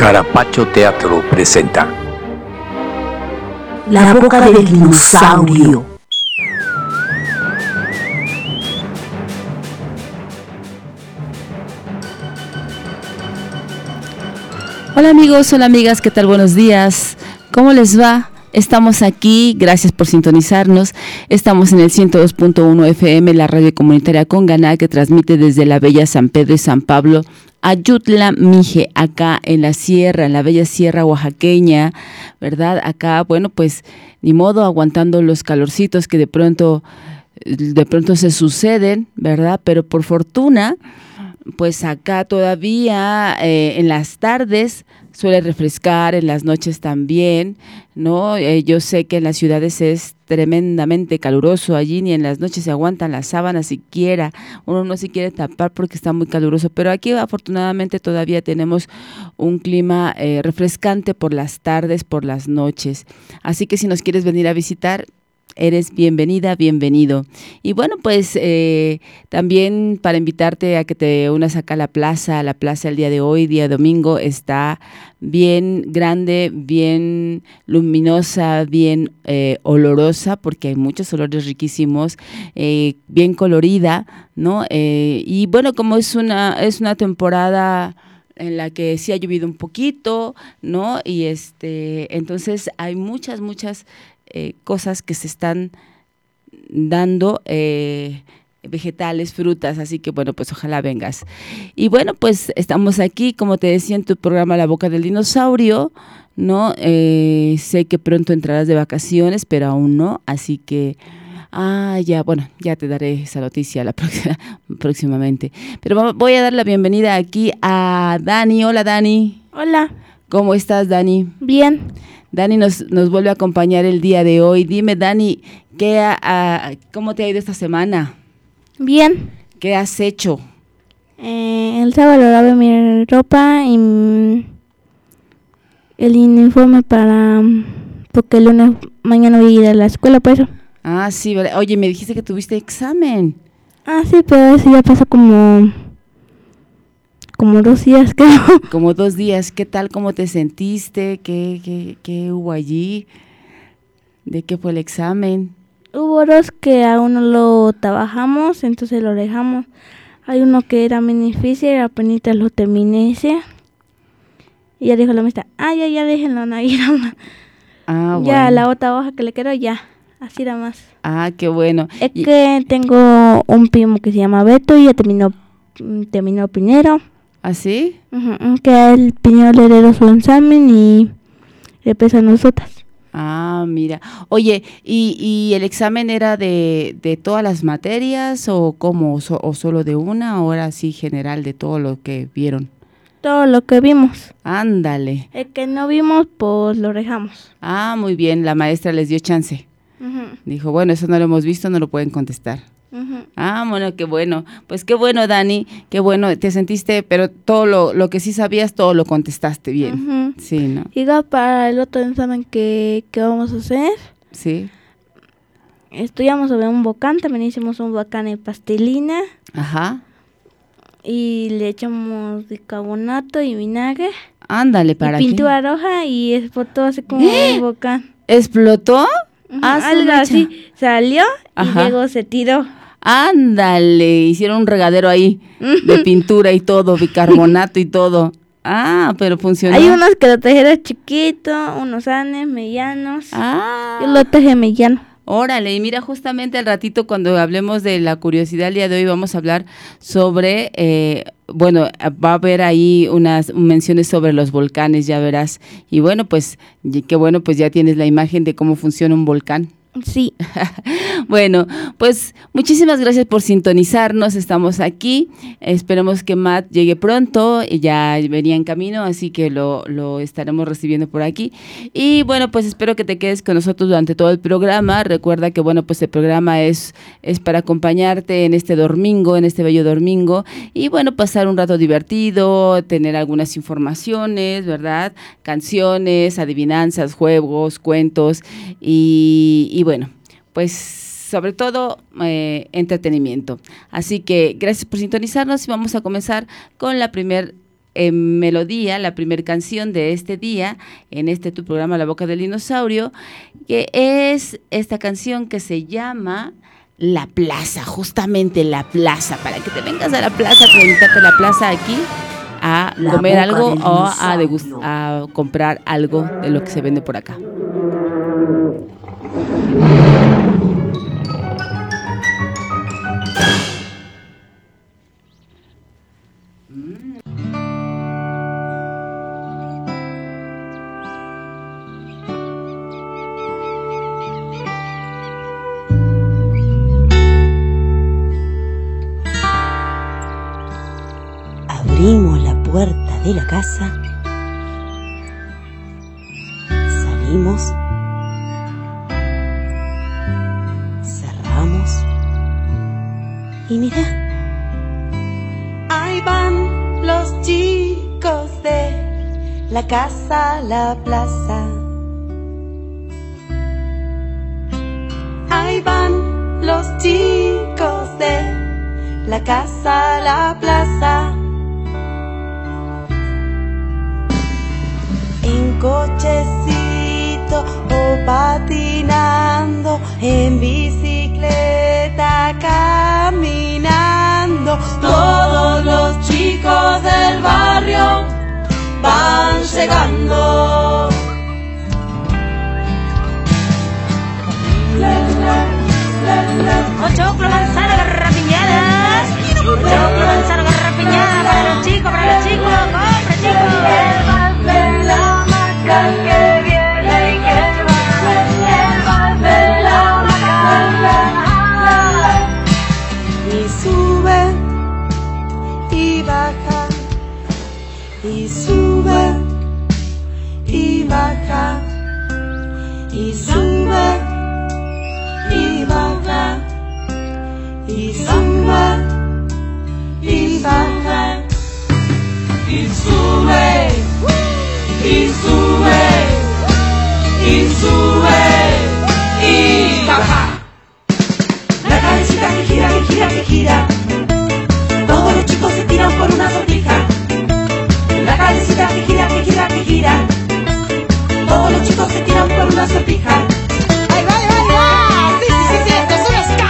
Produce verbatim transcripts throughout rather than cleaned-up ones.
Carapacho Teatro presenta La boca del dinosaurio. Hola amigos, hola amigas, ¿qué tal? Buenos días. ¿Cómo les va? Estamos aquí, gracias por sintonizarnos. Estamos en el ciento dos punto uno F M, la radio comunitaria Conganá, que transmite desde la bella San Pedro y San Pablo, Ayutla, Mije, acá en la sierra, en la bella sierra oaxaqueña, ¿verdad? Acá, bueno, pues ni modo, aguantando los calorcitos que de pronto, de pronto se suceden, ¿verdad? Pero por fortuna, pues acá todavía eh, en las tardes suele refrescar, en las noches también, ¿no? Eh, yo sé que en las ciudades es tremendamente caluroso, allí ni en las noches se aguantan las sábanas siquiera, uno no se quiere tapar porque está muy caluroso, pero aquí afortunadamente todavía tenemos un clima eh, refrescante por las tardes, por las noches, así que si nos quieres venir a visitar, eres bienvenida, bienvenido. Y bueno, pues eh, también para invitarte a que te unas acá a la plaza, la plaza el día de hoy, día domingo, está bien grande, bien luminosa, bien eh, olorosa, porque hay muchos olores riquísimos, eh, bien colorida, ¿no? Eh, y bueno, como es una, es una temporada en la que sí ha llovido un poquito, ¿no? Y este, entonces hay muchas, muchas Eh, cosas que se están dando, eh, vegetales, frutas, así que bueno, pues ojalá vengas. Y bueno, pues estamos aquí, como te decía, en tu programa La Boca del Dinosaurio, ¿no? Eh, sé que pronto entrarás de vacaciones, pero aún no, así que, ah, ya, bueno, ya te daré esa noticia la próxima, próximamente. Pero voy a dar la bienvenida aquí a Dani. Hola, Dani. Hola. ¿Cómo estás, Dani? Bien. Dani nos, nos vuelve a acompañar el día de hoy. Dime, Dani, ¿qué a, a, ¿cómo te ha ido esta semana? Bien. ¿Qué has hecho? Eh, el sábado lavé mi ropa y mm, el uniforme para... porque el lunes, mañana voy a ir a la escuela, por eso. Ah, sí, vale. Oye, me dijiste que tuviste examen. Ah, sí, pero eso ya pasó como... como dos días, creo. Como dos días. ¿Qué tal? ¿Cómo te sentiste? ¿Qué, qué, qué hubo allí? ¿De qué fue el examen? Hubo dos que aún no lo trabajamos, entonces lo dejamos. Hay uno que era muy difícil, apenas lo terminé ese. Y ya dijo la maestra, ah, ya, ya déjenlo, no hay nada. Ah, ya bueno. la otra hoja que le quedó, ya, así nada más. Ah, qué bueno. Es y... que tengo un primo que se llama Beto y ya terminó, terminó primero. ¿Ah, sí? Uh-huh, que el primero le heredó su examen y le pesa a nosotras. Ah, mira. Oye, ¿y, y el examen era de, de todas las materias o cómo? O, so, ¿O solo de una o era así general de todo lo que vieron? Todo lo que vimos. Ándale. El que no vimos, pues lo dejamos. Ah, muy bien, la maestra les dio chance. Uh-huh. Dijo, bueno, eso no lo hemos visto, no lo pueden contestar. Uh-huh. Ah, bueno, qué bueno. Pues qué bueno, Dani, qué bueno, te sentiste, pero todo lo, lo que sí sabías, todo lo contestaste bien. Uh-huh. Sí, ¿no? Y ya para el otro examen que, que vamos a hacer, sí. Estudiamos sobre un volcán, también hicimos un volcán de pastelina. Ajá. Y le echamos bicarbonato y vinagre. Ándale, ¿para y pintura qué? roja y explotó así como ¿Eh? un volcán. ¿Explotó? Uh-huh. Ah, algo así, salió. Ajá. Y luego se tiró. Ándale, hicieron un regadero ahí de pintura y todo, bicarbonato y todo. Ah, pero funcionó. Hay unos que lo trajeron chiquito, unos grandes, medianos. Ah. Yo lo traje mediano. Órale, y mira, justamente al ratito cuando hablemos de la curiosidad el día de hoy vamos a hablar sobre, eh, bueno, va a haber ahí unas menciones sobre los volcanes, ya verás. Y bueno, pues, qué bueno, pues ya tienes la imagen de cómo funciona un volcán. Sí. Bueno, pues muchísimas gracias por sintonizarnos, estamos aquí, esperemos que Matt llegue pronto, ya venía en camino, así que lo, lo estaremos recibiendo por aquí, y bueno, pues espero que te quedes con nosotros durante todo el programa. Recuerda que bueno, pues el programa es, es para acompañarte en este domingo, en este bello domingo, y bueno, pasar un rato divertido, tener algunas informaciones, ¿verdad? Canciones, adivinanzas, juegos, cuentos, y, y bueno, pues sobre todo eh, entretenimiento. Así que gracias por sintonizarnos y vamos a comenzar con la primer eh, melodía, la primera canción de este día, en este tu programa La Boca del Dinosaurio, que es esta canción que se llama La Plaza, justamente La Plaza, para que te vengas a la plaza, a presentarte a la plaza aquí, a La comer Boca algo del o a, Dinosaurio. degust- a comprar algo de lo que se vende por acá. Abrimos la puerta de la casa, salimos, cerramos y mirá, ahí van los chicos de la casa a la plaza. Ahí van los chicos de la casa a la plaza. En cochecito o patinando, en bicicleta, caminando. Todos los chicos del barrio van llegando. Choclo, manzana, garrapiñadas. Choclo, manzana, garrapiñada. Para los chicos, para los chicos. Compra, chicos. El vals de la Maca que viene y que va. El vals de la Maca. Y sube y baja, y sube y baja, y sube y baja, y sube y baja, y sube y sube y sube y baja. La cabecita que gira, que gira, que gira. Todos los chicos se tiran por una sortija. La cabecita que gira, que gira, que gira. Todos los chicos se tiran por una sortija. ¡Ay, va, va, va! ¡Sí, sí, sí, sí! ¡Esto es un ska!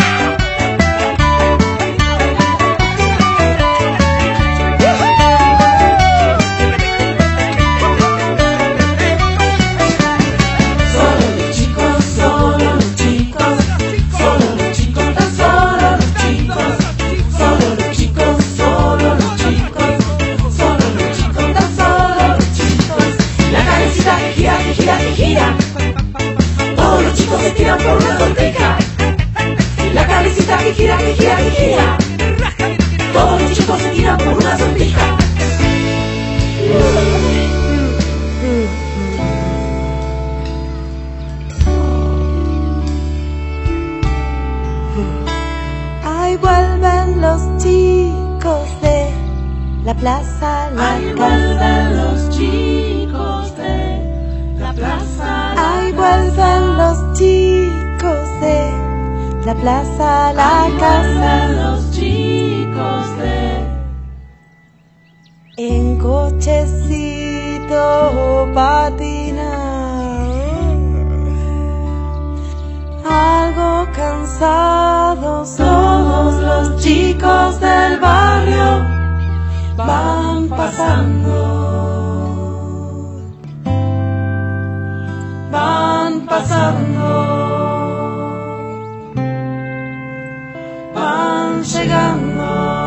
Solo los chicos, solo los chicos. Solo los chicos, tan solo los chicos. Solo los chicos, solo los chicos. Solo los chicos, tan solo los chicos. La cabecita que gira, que gira, que gira. Todos los chicos se tiran por una sortija. La cabecita que gira, que gira, que gira. Todos los chicos se tiran por una sortija. Ahí vuelven los chicos de la plaza a la Ahí casa. vuelven los chicos de la plaza. Ahí vuelven los chicos de la plaza a la Ahí casa. vuelven los chicos de En cochecito patinar, algo cansados. Todos los chicos del barrio van pasando, van pasando, van llegando.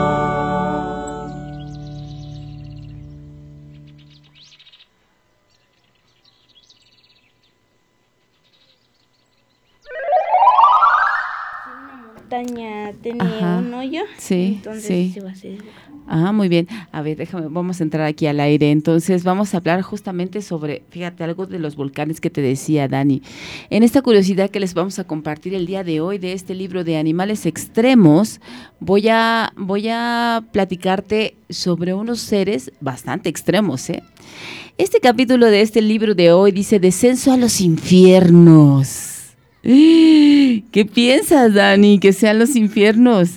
Montaña tenía Ajá. un hoyo, Sí, entonces sí. se va a hacer. Ah, muy bien. A ver, déjame, vamos a entrar aquí al aire. Entonces, vamos a hablar justamente sobre, fíjate, algo de los volcanes que te decía Dani. En esta curiosidad que les vamos a compartir el día de hoy de este libro de Animales Extremos, voy a, voy a platicarte sobre unos seres bastante extremos, ¿eh? Este capítulo de este libro de hoy dice Descenso a los infiernos. ¿Qué piensas, Dani? ¿Que sean los infiernos?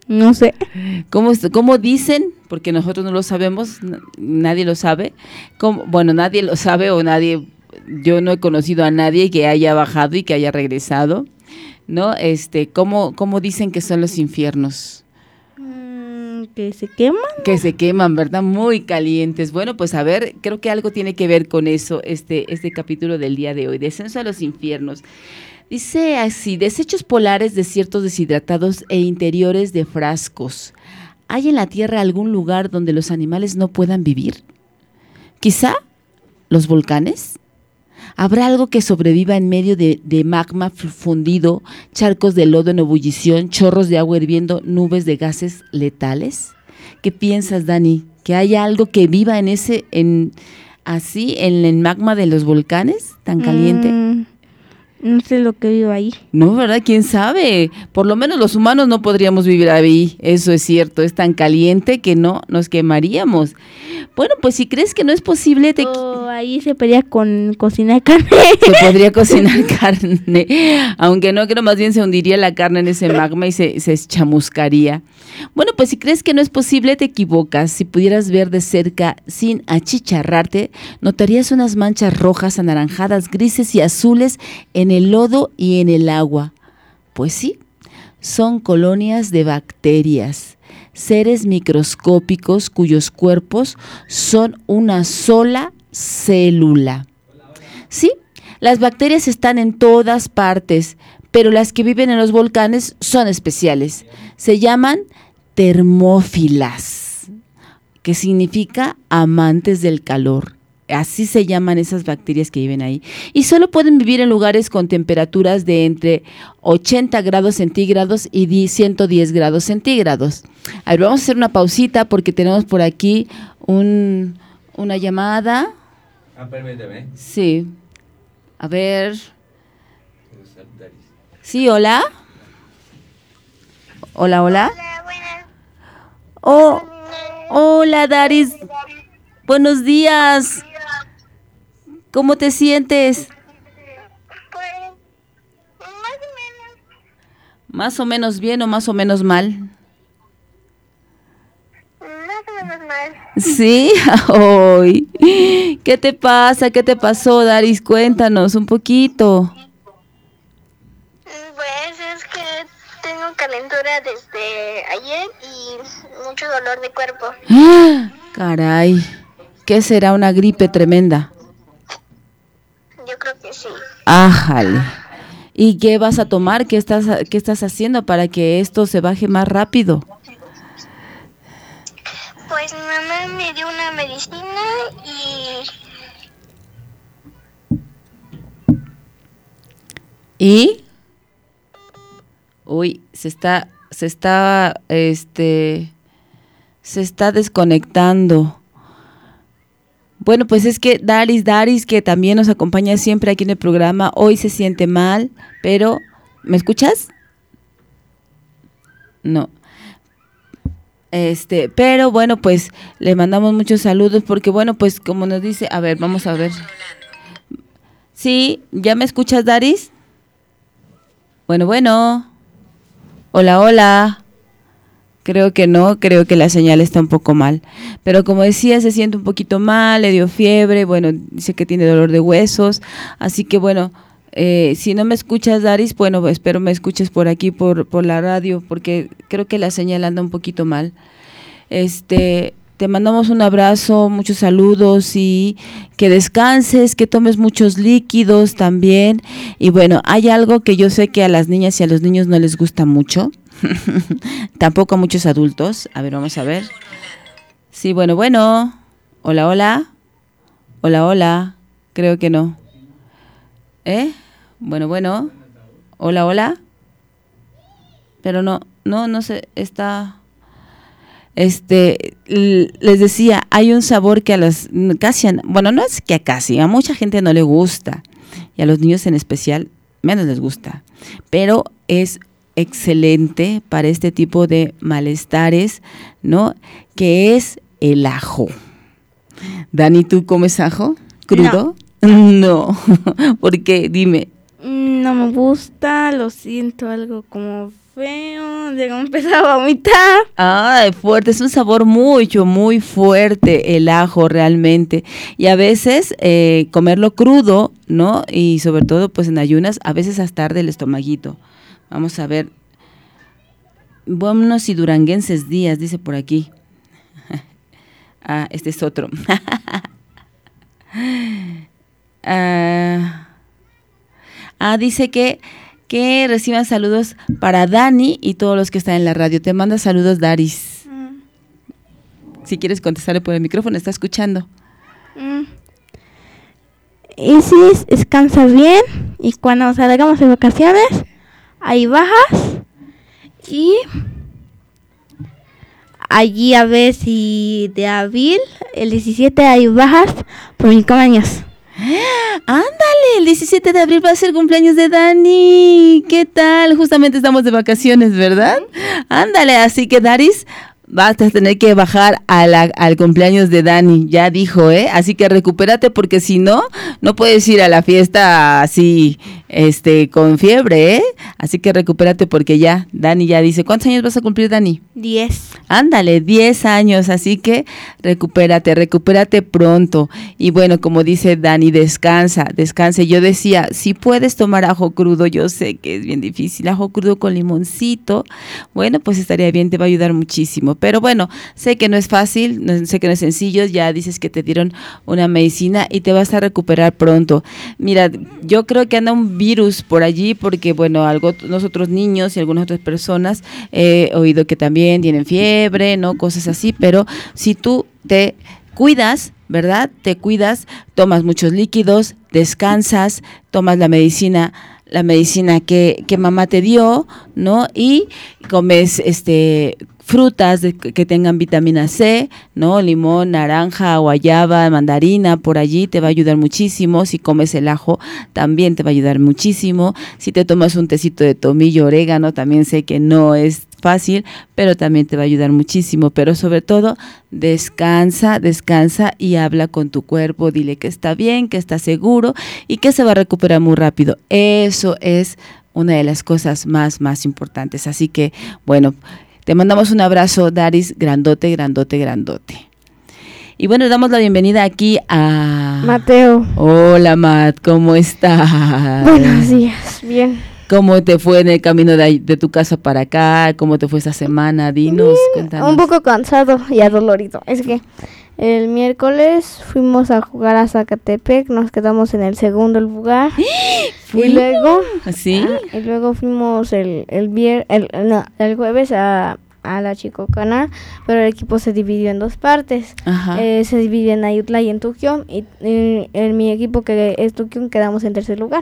No sé. ¿Cómo, es- cómo dicen? Porque nosotros no lo sabemos, n- nadie lo sabe. ¿Cómo? Bueno, nadie lo sabe o nadie, yo no he conocido a nadie que haya bajado y que haya regresado, ¿no? Este, ¿cómo, cómo dicen que son los infiernos? Mm, que se queman. Que se queman, ¿verdad? Muy calientes. Bueno, pues a ver, creo que algo tiene que ver con eso, este, este capítulo del día de hoy, Descenso a los infiernos. Dice así, desechos polares, desiertos deshidratados e interiores de frascos. ¿Hay en la Tierra algún lugar donde los animales no puedan vivir? ¿Quizá los volcanes? ¿Habrá algo que sobreviva en medio de, de magma fu- fundido, charcos de lodo en ebullición, chorros de agua hirviendo, nubes de gases letales? ¿Qué piensas, Dani? ¿Que haya algo que viva en ese, en así, en el magma de los volcanes tan caliente? Mm, no sé lo que vivo ahí. No, ¿verdad? ¿Quién sabe? Por lo menos los humanos no podríamos vivir ahí, eso es cierto, es tan caliente que no nos quemaríamos. Bueno, pues si crees que no es posible, te... O ahí se pelea con cocinar carne. se podría cocinar carne, aunque no creo, más bien se hundiría la carne en ese magma y se, se chamuscaría. Bueno, pues si crees que no es posible, te equivocas. Si pudieras ver de cerca sin achicharrarte, notarías unas manchas rojas, anaranjadas, grises y azules en el lodo y en el agua. Pues sí, son colonias de bacterias, seres microscópicos cuyos cuerpos son una sola célula. Sí, las bacterias están en todas partes, pero las que viven en los volcanes son especiales. Se llaman termófilas, que significa amantes del calor. Así se llaman esas bacterias que viven ahí. Y solo pueden vivir en lugares con temperaturas de entre ochenta grados centígrados y ciento diez grados centígrados. A ver, vamos a hacer una pausita porque tenemos por aquí un, una llamada. Ah, permíteme. Sí. A ver. Sí, hola. Hola, hola. Oh, hola, Daris. Buenos días. ¿Cómo te sientes? Pues, más o menos. ¿Más o menos bien o más o menos mal? Más o menos mal. Sí. Ay. ¿Qué te pasa? ¿Qué te pasó, Daris? Cuéntanos un poquito. Pues es que tengo calentura desde ayer y mucho dolor de cuerpo. ¡Ah! Caray. ¿Qué será? Una gripe tremenda. Yo creo que sí. Ájale. ¿Y qué vas a tomar? ¿Qué estás, qué estás haciendo para que esto se baje más rápido? Pues mi mamá me dio una medicina y ¿Y? Uy, se está, se está, este, se está desconectando. Bueno, pues es que Daris, Daris, que también nos acompaña siempre aquí en el programa, hoy se siente mal, pero, ¿me escuchas? No. Este, pero bueno, pues le mandamos muchos saludos porque bueno, pues como nos dice, a ver, vamos a ver. Sí, ¿ya me escuchas, Daris? Bueno, bueno. Hola, hola. Creo que no, creo que la señal está un poco mal. Pero como decía, se siente un poquito mal, le dio fiebre, bueno, dice que tiene dolor de huesos. Así que bueno, eh, si no me escuchas, Daris, bueno, espero me escuches por aquí, por, por la radio, porque creo que la señal anda un poquito mal. Este, te mandamos un abrazo, muchos saludos y que descanses, que tomes muchos líquidos también. Y bueno, hay algo que yo sé que a las niñas y a los niños no les gusta mucho. Tampoco a muchos adultos. A ver, vamos a ver. Sí, bueno, bueno. Hola, hola. Hola, hola. Creo que no. ¿Eh? Bueno, bueno. Hola, hola. Pero no, no, no sé, está... Este, l- les decía, hay un sabor que a las, casi, a- bueno, no es que a casi, a mucha gente no le gusta, y a los niños en especial menos les gusta, pero es excelente para este tipo de malestares, ¿no? Que es el ajo. Dani, ¿tú comes ajo crudo? No. ¿Por qué? Dime. No me gusta, lo siento algo como feo, Llegó a empezar a vomitar. Ay, fuerte, es un sabor mucho, muy fuerte el ajo realmente. Y a veces eh, comerlo crudo, ¿no? Y sobre todo pues en ayunas, a veces hasta arde el estomaguito. Vamos a ver. Buenos y duranguenses días, dice por aquí. Ah, este es otro. ah, ah, dice que que reciban saludos para Dani y todos los que están en la radio. Te manda saludos, Daris. Mm. Si quieres contestarle por el micrófono, está escuchando. Mm. Isis descansa bien y cuando salgamos de vacaciones, ahí bajas y allí a ver si de abril, el diecisiete, ahí bajas por mi cumpleaños. Ándale, el diecisiete de abril va a ser cumpleaños de Dani. ¿Qué tal? Justamente estamos de vacaciones, ¿verdad? Ándale, así que Daris, vas a tener que bajar a la, al cumpleaños de Dani, ya dijo, ¿eh? Así que recupérate porque si no, no puedes ir a la fiesta así, este, con fiebre, ¿eh? Así que recupérate porque ya, Dani ya dice, ¿cuántos años vas a cumplir, Dani? Diez. Ándale, diez años, así que recupérate, recupérate pronto. Y bueno, como dice Dani, descansa, descanse. Yo decía, si puedes tomar ajo crudo, yo sé que es bien difícil, ajo crudo con limoncito, bueno, pues estaría bien, te va a ayudar muchísimo. Pero bueno, sé que no es fácil, no, sé que no es sencillo, ya dices que te dieron una medicina y te vas a recuperar pronto. Mira, yo creo que anda un virus por allí porque, bueno, algo nosotros niños y algunas otras personas he oído que también tienen fiebre, ¿no? Cosas así, pero si tú te cuidas, ¿verdad? Te cuidas, tomas muchos líquidos, descansas, tomas la medicina la medicina que, que mamá te dio, ¿no? Y comes este frutas de, que tengan vitamina C, ¿no? Limón, naranja, guayaba, mandarina, por allí te va a ayudar muchísimo. Si comes el ajo, también te va a ayudar muchísimo. Si te tomas un tecito de tomillo, orégano, también sé que no es fácil, pero también te va a ayudar muchísimo. Pero sobre todo, descansa, descansa y habla con tu cuerpo. Dile que está bien, que está seguro y que se va a recuperar muy rápido. Eso es una de las cosas más, más importantes. Así que, bueno, te mandamos un abrazo, Daris, grandote, grandote, grandote. Y bueno, damos la bienvenida aquí a... Mateo. Hola, Matt, ¿cómo estás? Buenos días, bien. ¿Cómo te fue en el camino de, de tu casa para acá? ¿Cómo te fue esta semana? Dinos, bien, cuéntanos. Un poco cansado y adolorido. Es que el miércoles fuimos a jugar a Zacatepec, nos quedamos en el segundo lugar. Y luego, ¿sí? ah, y luego fuimos el el, vier, el, no, el jueves a, a la Chicocana, pero el equipo se dividió en dos partes. Ajá. Eh, se dividió en Ayutla y en Tucson, y, y en mi equipo, que es Tucson, quedamos en tercer lugar.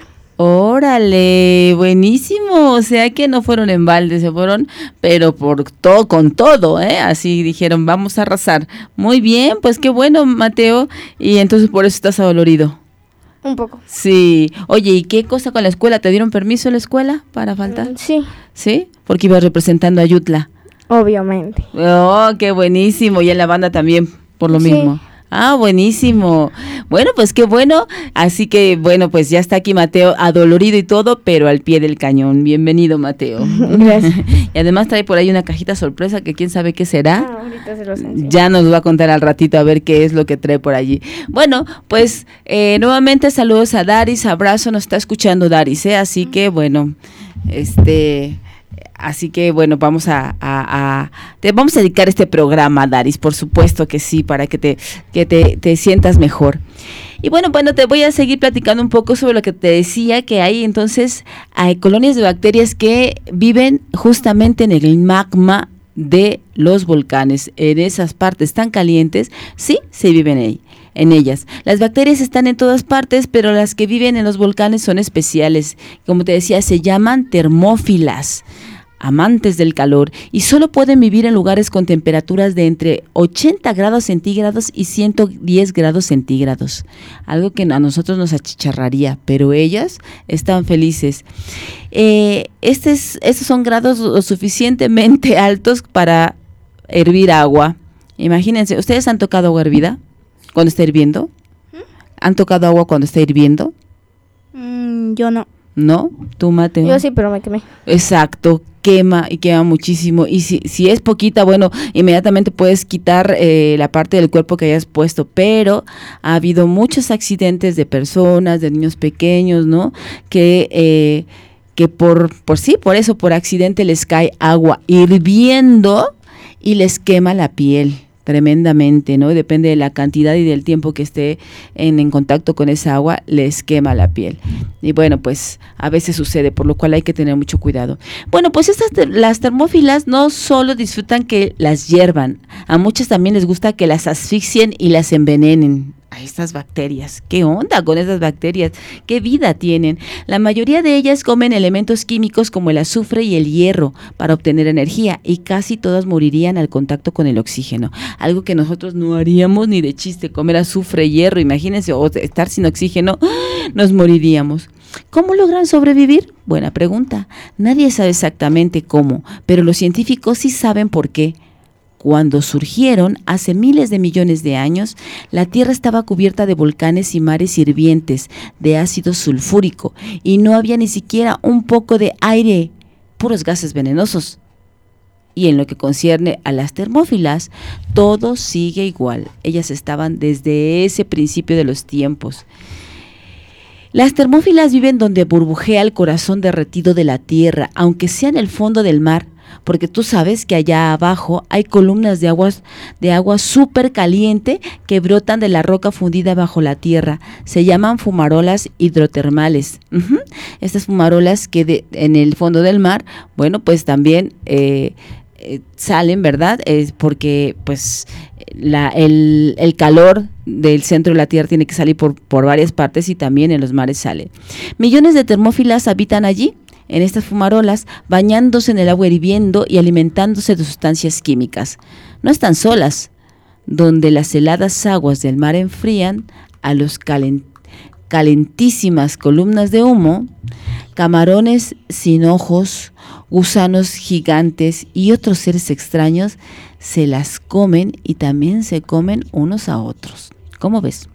Órale, buenísimo, o sea que no fueron en balde, se fueron, pero por todo, con todo, ¿eh? Así dijeron, vamos a arrasar. Muy bien, pues qué bueno, Mateo, y entonces por eso estás adolorido. Un poco. Sí, oye, ¿y qué cosa con la escuela? ¿Te dieron permiso en la escuela para faltar? Mm, sí. ¿Sí? Porque ibas representando a Ayutla. Obviamente. Oh, qué buenísimo, y en la banda también, por lo Sí. mismo. Ah, buenísimo. Bueno, pues qué bueno. Así que, bueno, pues ya está aquí Mateo, adolorido y todo, pero al pie del cañón. Bienvenido, Mateo. Gracias. Y además trae por ahí una cajita sorpresa que quién sabe qué será. Ah, ahorita se los enseño. Ya nos va a contar al ratito a ver qué es lo que trae por allí. Bueno, pues eh, nuevamente saludos a Daris, abrazo, nos está escuchando Daris, ¿eh? Así que, bueno, este... Así que bueno, vamos a, a, a te vamos a dedicar este programa, Daris, por supuesto que sí, para que te que te, te sientas mejor. Y bueno, bueno, te voy a seguir platicando un poco sobre lo que te decía, que hay entonces hay colonias de bacterias que viven justamente en el magma de los volcanes, en esas partes tan calientes, sí, se viven ahí. En ellas. Las bacterias están en todas partes, pero las que viven en los volcanes son especiales. Como te decía, se llaman termófilas, amantes del calor, y solo pueden vivir en lugares con temperaturas de entre ochenta grados centígrados y ciento diez grados centígrados. Algo que a nosotros nos achicharraría, pero ellas están felices. Eh, este es, estos son grados lo suficientemente altos para hervir agua. Imagínense, ¿ustedes han tocado agua hervida? ¿Cuando está hirviendo? ¿Han tocado agua cuando está hirviendo? Mm, yo no. ¿No? ¿Tú, Mateo? Yo sí, pero me quemé. Exacto. quema y quema muchísimo. Y si, si es poquita, bueno, inmediatamente puedes quitar eh, la parte del cuerpo que hayas puesto, pero ha habido muchos accidentes de personas, de niños pequeños, ¿no? Que... Eh, que por, por sí, por eso, por accidente les cae agua hirviendo y les quema la piel tremendamente, ¿no? Depende de la cantidad y del tiempo que esté en, en contacto con esa agua, les quema la piel. Y bueno, pues a veces sucede, por lo cual hay que tener mucho cuidado. Bueno, pues estas las termófilas no solo disfrutan que las hiervan, a muchas también les gusta que las asfixien y las envenenen. A estas bacterias, ¿qué onda con esas bacterias? ¿Qué vida tienen? La mayoría de ellas comen elementos químicos como el azufre y el hierro para obtener energía y casi todas morirían al contacto con el oxígeno, algo que nosotros no haríamos ni de chiste, comer azufre, hierro, imagínense, o estar sin oxígeno, nos moriríamos. ¿Cómo logran sobrevivir? Buena pregunta. Nadie sabe exactamente cómo, pero los científicos sí saben por qué. Cuando surgieron, hace miles de millones de años, la Tierra estaba cubierta de volcanes y mares hirvientes de ácido sulfúrico y no había ni siquiera un poco de aire, puros gases venenosos. Y en lo que concierne a las termófilas, todo sigue igual. Ellas estaban desde ese principio de los tiempos. Las termófilas viven donde burbujea el corazón derretido de la Tierra, aunque sea en el fondo del mar. Porque tú sabes que allá abajo hay columnas de aguas de agua súper caliente que brotan de la roca fundida bajo la tierra. Se llaman fumarolas hidrotermales. Uh-huh. Estas fumarolas que de, en el fondo del mar, bueno, pues también eh, eh, salen, ¿verdad? Es porque pues la, el, el calor del centro de la Tierra tiene que salir por, por varias partes y también en los mares sale. Millones de termófilas habitan allí, en estas fumarolas, bañándose en el agua hirviendo y alimentándose de sustancias químicas. No están solas. Donde las heladas aguas del mar enfrían a los calent- calentísimas columnas de humo, camarones sin ojos, gusanos gigantes y otros seres extraños se las comen y también se comen unos a otros. ¿Cómo ves?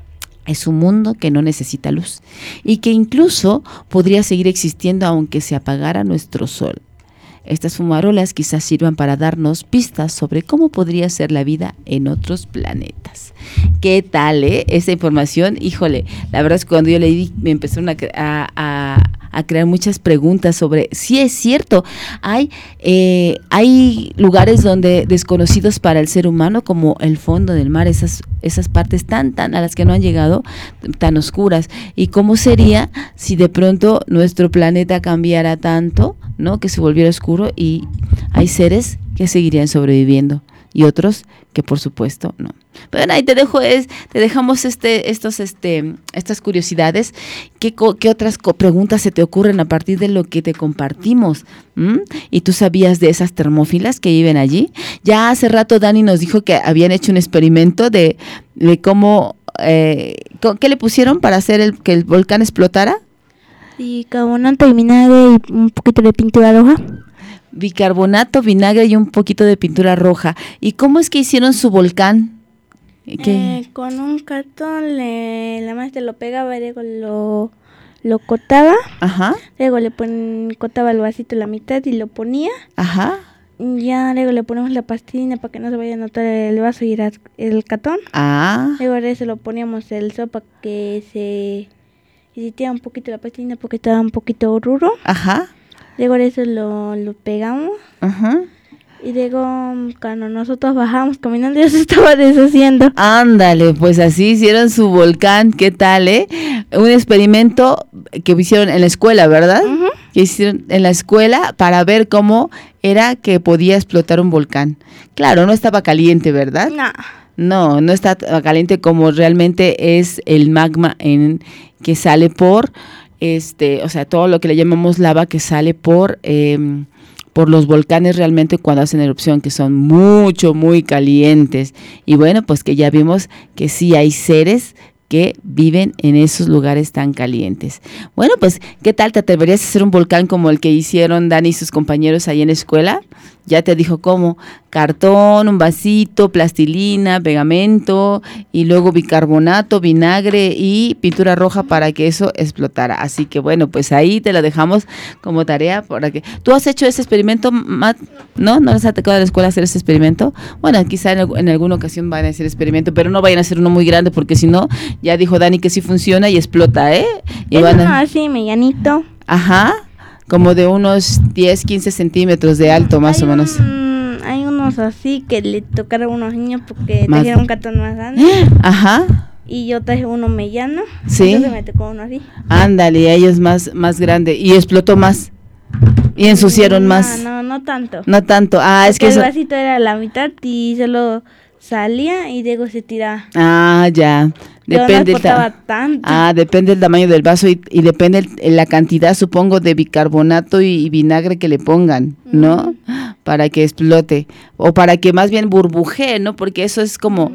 Es un mundo que no necesita luz y que incluso podría seguir existiendo aunque se apagara nuestro sol. Estas fumarolas quizás sirvan para darnos pistas sobre cómo podría ser la vida en otros planetas. ¿Qué tal, eh? Esa información, híjole, la verdad es que cuando yo leí me empezaron a, a, a, a crear muchas preguntas sobre si es cierto. Hay, eh, hay lugares donde desconocidos para el ser humano, como el fondo del mar, esas, esas partes tan, tan a las que no han llegado, tan oscuras. ¿Y cómo sería si de pronto nuestro planeta cambiara tanto, ¿no? Que se volviera oscuro y hay seres que seguirían sobreviviendo y otros que por supuesto no. Pero ahí te dejo es, te dejamos este, estos, este, estas curiosidades. ¿Qué, qué otras preguntas se te ocurren a partir de lo que te compartimos? ¿Mm? ¿Y tú sabías de esas termófilas que viven allí? Ya hace rato Dani nos dijo que habían hecho un experimento de, de cómo, eh, ¿qué le pusieron para hacer el, que el volcán explotara? Bicarbonato y vinagre y un poquito de pintura roja. Bicarbonato, vinagre y un poquito de pintura roja. ¿Y cómo es que hicieron su volcán? Eh, con un cartón, le, la maestra lo pegaba y luego lo, lo cortaba. Ajá. Luego le pon, cortaba el vasito a la mitad y lo ponía. Ajá. Ya luego le ponemos la plastilina para que no se vaya a notar el vaso y el, el cartón. Ah. Luego de eso lo poníamos el sol para que se hiciera un poquito la plastilina porque estaba un poquito ruro. Ajá. Luego de eso lo, lo pegamos. Ajá. Y luego cuando nosotros bajamos caminando ya se estaba deshaciendo. Ándale, pues así hicieron su volcán. ¿Qué tal, eh? Un experimento que hicieron en la escuela, ¿verdad? Uh-huh. Que hicieron en la escuela para ver cómo era que podía explotar un volcán. Claro, no estaba caliente, ¿verdad? No. No, no está caliente como realmente es el magma en que sale por, este, o sea, todo lo que le llamamos lava que sale por... Eh, por los volcanes realmente cuando hacen erupción, que son mucho, muy calientes. Y bueno, pues que ya vimos que sí hay seres que viven en esos lugares tan calientes. Bueno, pues, ¿qué tal? ¿Te atreverías a hacer un volcán como el que hicieron Dani y sus compañeros ahí en la escuela? Ya te dijo cómo. cartón, un vasito, plastilina, pegamento y luego bicarbonato, vinagre y pintura roja para que eso explotara. Así que bueno, pues ahí te lo dejamos como tarea para que... ¿Tú has hecho ese experimento, Matt? ¿No? ¿No les ha tocado a la escuela hacer ese experimento? Bueno, quizá en, en alguna ocasión vayan a hacer experimento, pero no vayan a hacer uno muy grande porque si no, ya dijo Dani que sí funciona y explota, ¿eh? Y Es van uno a... así, medianito. Ajá, como de unos diez, quince centímetros de alto más Hay o menos. un- hay unos así que le tocaron a unos niños porque Más- trajeron un cartón más grande. Ajá, Y yo traje uno mediano. Sí. Entonces me tocó uno así. ándale, ahí es más, más grande y explotó más y ensuciaron no, más. No, no tanto. No tanto, ah, es que Porque eso... el vasito era la mitad y solo salía y luego se tiraba. Ah, ya, Pero depende no el ta- explotaba tanto. Ah, depende del tamaño del vaso y, y depende el- la cantidad, supongo, de bicarbonato y, y vinagre que le pongan, ¿no? Para que explote o para que más bien burbujee, ¿no? Porque eso es como...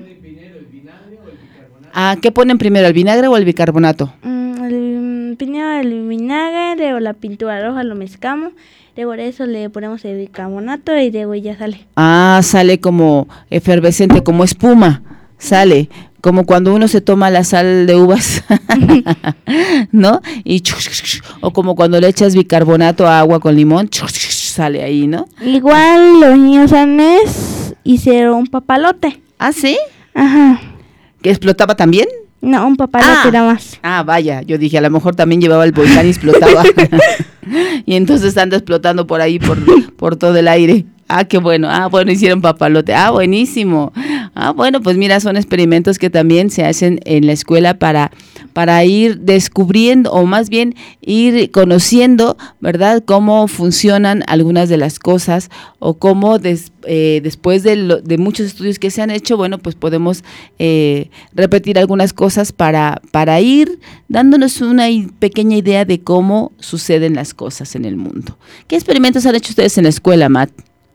Ah, ¿qué ponen primero, el vinagre o el bicarbonato? Mm, el, primero el vinagre, luego la pintura roja lo mezclamos, luego de eso le ponemos el bicarbonato y luego ya sale. Ah, sale como efervescente, como espuma, sale, como cuando uno se toma la sal de uvas, ¿no? Y o como cuando le echas bicarbonato a agua con limón, sale ahí, ¿no? Igual los niños sanes hicieron un papalote. Ah, ¿sí? Ajá. ¿Que explotaba también? No, un papalote Ah. era más. Ah, vaya, yo dije, a lo mejor también llevaba el volcán y explotaba. Y entonces anda explotando por ahí, por, por todo el aire. Ah, qué bueno. Ah, bueno, hicieron papalote. Ah, buenísimo. Ah, bueno, pues mira, son experimentos que también se hacen en la escuela para, para ir descubriendo, o más bien ir conociendo, ¿verdad?, cómo funcionan algunas de las cosas, o cómo des, eh, después de, lo, de muchos estudios que se han hecho, bueno, pues podemos eh, repetir algunas cosas para, para ir dándonos una i- pequeña idea de cómo suceden las cosas en el mundo. ¿Qué experimentos han hecho ustedes en la escuela, Matt?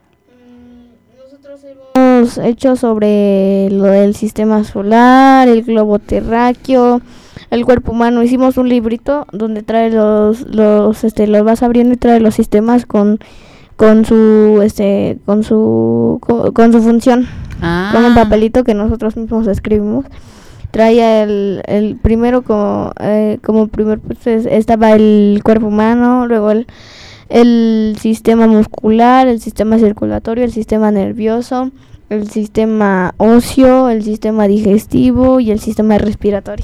Hemos hecho sobre lo del sistema solar, el globo terráqueo, el cuerpo humano. Hicimos un librito donde trae los, los, este, los vas abriendo y trae los sistemas con, con su, este, con su, con, con su función, Ah, con un papelito que nosotros mismos escribimos. Traía el, el primero como, eh, como primer, pues, es- estaba el cuerpo humano, luego el el sistema muscular, el sistema circulatorio, el sistema nervioso, el sistema óseo, el sistema digestivo y el sistema respiratorio.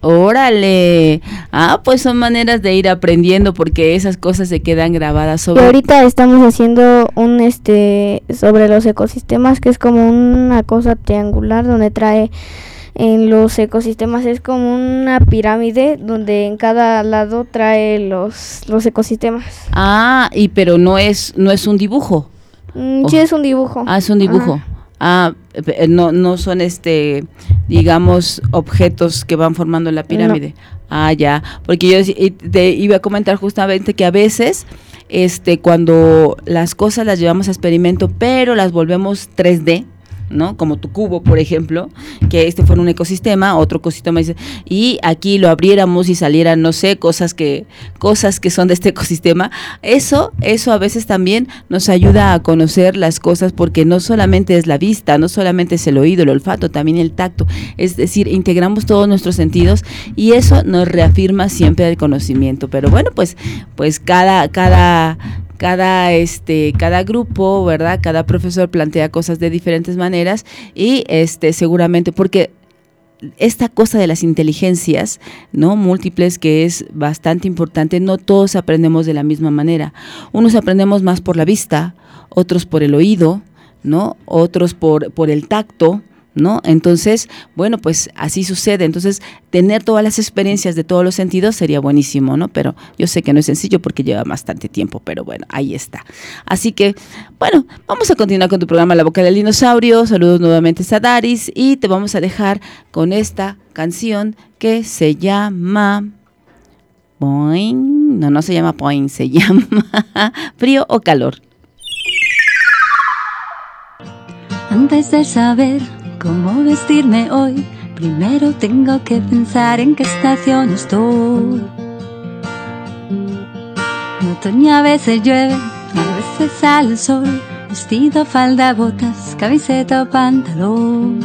órale. Ah, pues son maneras de ir aprendiendo porque esas cosas se quedan grabadas Y sobre... ahorita estamos haciendo un este sobre los ecosistemas, que es como una cosa triangular donde trae en los ecosistemas, es como una pirámide donde en cada lado trae los los ecosistemas. Ah, y pero no es no es un dibujo. Mm, Oh. Sí, es un dibujo. Ah, es un dibujo. Ah, eh, no no son este, digamos, objetos que van formando la pirámide. Ah, ya, porque yo dec- y te iba a comentar justamente que a veces este cuando las cosas las llevamos a experimento, pero las volvemos tres D, ¿no? Como tu cubo, por ejemplo, que este fuera un ecosistema, otro ecosistema dice, y aquí lo abriéramos y salieran, no sé, cosas que cosas que son de este ecosistema. Eso eso a veces también nos ayuda a conocer las cosas, porque no solamente es la vista, no solamente es el oído, el olfato, también el tacto. Es decir, integramos todos nuestros sentidos y eso nos reafirma siempre el conocimiento. Pero bueno, pues pues cada cada cada este cada grupo, ¿verdad? Cada profesor plantea cosas de diferentes maneras y este seguramente porque esta cosa de las inteligencias, ¿no?, múltiples, que es bastante importante, no todos aprendemos de la misma manera. Unos aprendemos más por la vista, otros por el oído, ¿no? Otros por por el tacto, ¿no? Entonces, bueno, pues así sucede. Entonces, tener todas las experiencias de todos los sentidos sería buenísimo, ¿no? Pero yo sé que no es sencillo porque lleva bastante tiempo, pero bueno, ahí está. Así que, bueno, vamos a continuar con tu programa La Boca del Dinosaurio. Saludos nuevamente a Daris y te vamos a dejar con esta canción que se llama... Boing. No, no se llama Boing, se llama Frío o Calor. Antes de saber cómo vestirme hoy, primero tengo que pensar en qué estación estoy. En otoño a veces llueve, a veces sale el sol, vestido, falda, botas, camiseta o pantalón.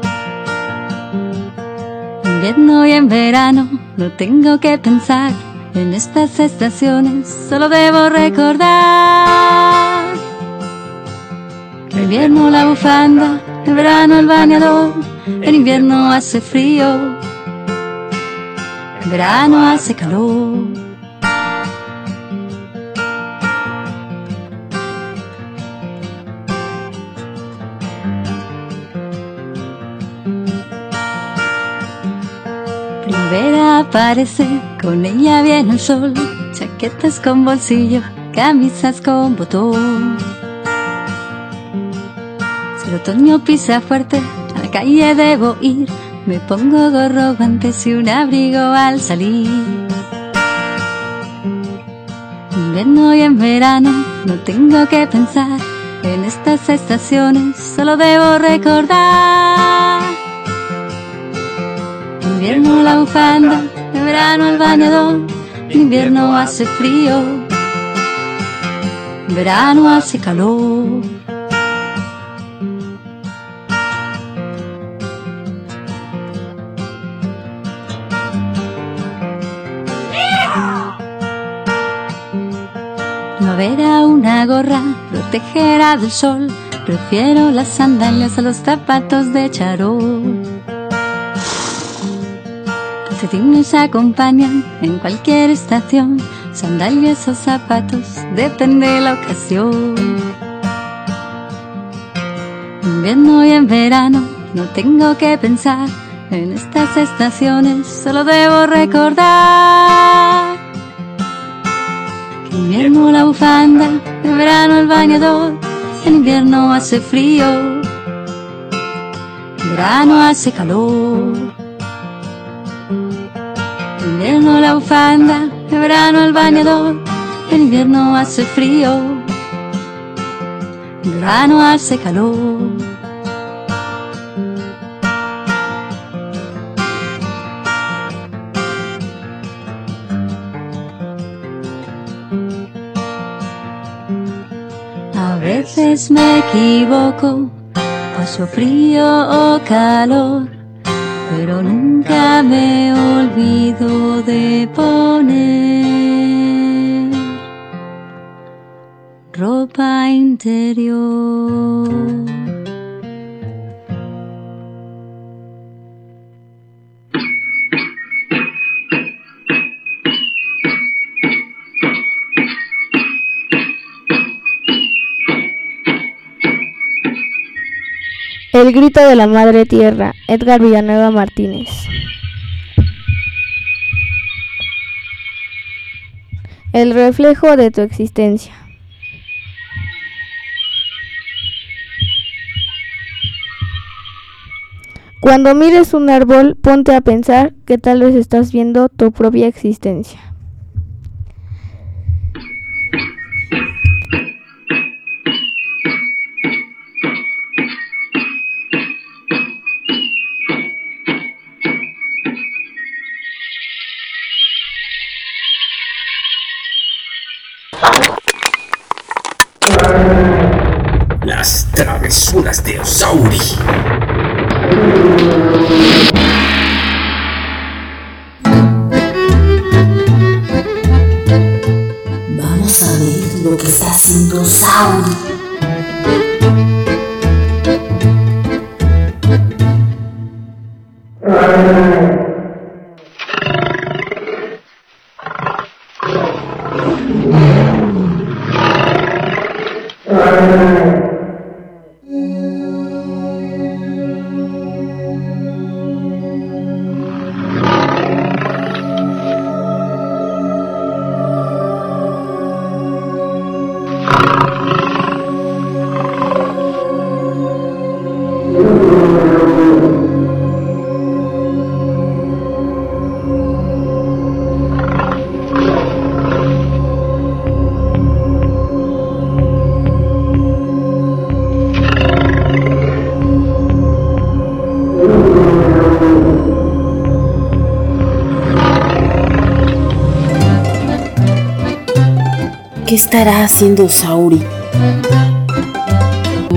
En invierno y en verano no tengo que pensar en estas estaciones, solo debo recordar. En invierno la bufanda, en verano el bañador, en invierno hace frío, en verano hace calor. Primavera aparece, con ella viene el sol, chaquetas con bolsillo, camisas con botón. Si el otoño pisa fuerte, a la calle debo ir, me pongo gorro, guantes y un abrigo al salir. En invierno y en verano no tengo que pensar en estas estaciones, solo debo recordar. En invierno la bufanda, en verano el bañador, en invierno hace frío, en verano hace calor. Primavera una gorra protegerá del sol, prefiero las sandalias a los zapatos de charol. Calcetines acompañan en cualquier estación, sandalias o zapatos, depende de la ocasión. En invierno y en verano no tengo que pensar en estas estaciones, solo debo recordar. En invierno la bufanda, en verano el bañador, en invierno hace frío, en verano hace calor. En invierno la bufanda, en verano el bañador, en invierno hace frío, en verano hace calor. A veces me equivoco, paso frío o calor, pero nunca me olvido de poner ropa interior. El grito de la Madre Tierra, Edgar Villanueva Martínez. El reflejo de tu existencia. Cuando mires un árbol, ponte a pensar que tal vez estás viendo tu propia existencia. Las travesuras de Osauri. Vamos a ver lo que está haciendo Sauri. ¿Qué estará haciendo Sauri?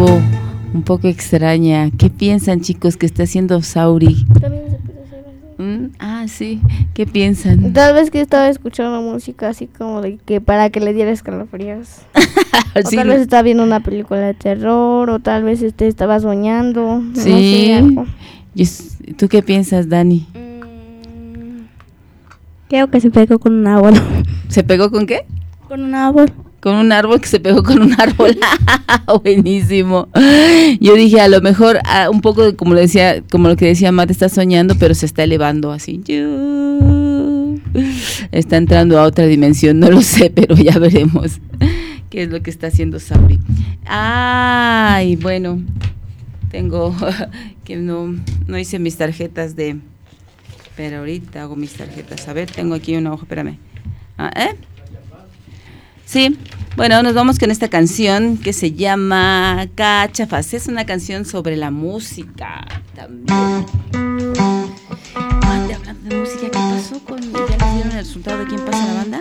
poco, un poco extraña. ¿Qué piensan, chicos, que está haciendo Sauri? También se puede hacer así. ¿Mm? Ah, sí. ¿Qué piensan? Tal vez que estaba escuchando música así como de que para que le diera escalofríos. O Sí. tal vez estaba viendo una película de terror, o tal vez este estaba soñando. Sí. No sé, algo. Y es- ¿Tú qué piensas, Dani? Mm, Creo que se pegó con un árbol. ¿Se pegó con qué? Con un árbol. Con un árbol, que se pegó con un árbol. Buenísimo. Yo dije, a lo mejor ah, un poco de- como lo decía, como lo que decía Matt, está soñando, pero se está elevando así. Yu. Está entrando a otra dimensión, no lo sé, pero ya veremos qué es lo que está haciendo Sauri. Ay, bueno, tengo que no, no hice mis tarjetas de, pero ahorita hago mis tarjetas. A ver, tengo aquí una hoja, espérame. Ah, ¿eh? Sí, bueno, nos vamos con esta canción que se llama Cachafaz. Es una canción sobre la música también. Ande, hablando de música, ¿qué pasó con... ¿Ya les dieron el resultado de quién pasa la banda?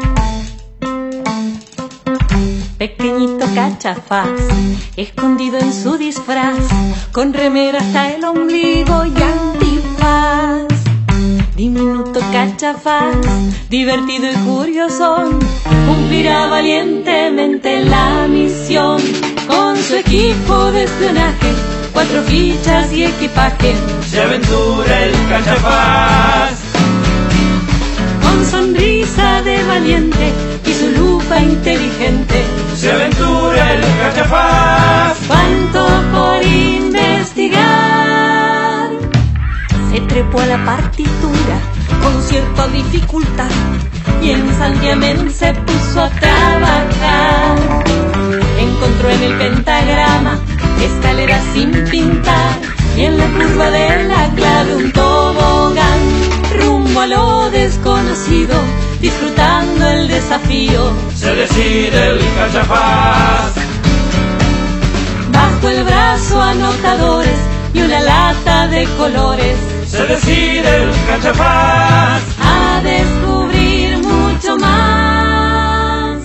Pequeñito cachafaz, escondido en su disfraz, con remera hasta el ombligo y antifaz. Diminuto cachafaz, divertido y curioso, cumplirá valientemente la misión. Con su equipo de espionaje, cuatro fichas y equipaje, Se aventura el cachafaz. con sonrisa de valiente y su lupa inteligente. Se aventura el cachafaz. Cuanto por investigar, se trepó a la partitura con cierta dificultad y en santiamén se puso a trabajar. Encontró en el pentagrama escaleras sin pintar y en la curva de la clave un tobogán, rumbo a lo desconocido, disfrutando el desafío. Se decide el cachafaz. Bajo el brazo anotadores y una lata de colores, Se decide el cachafaz. a descubrir mucho más.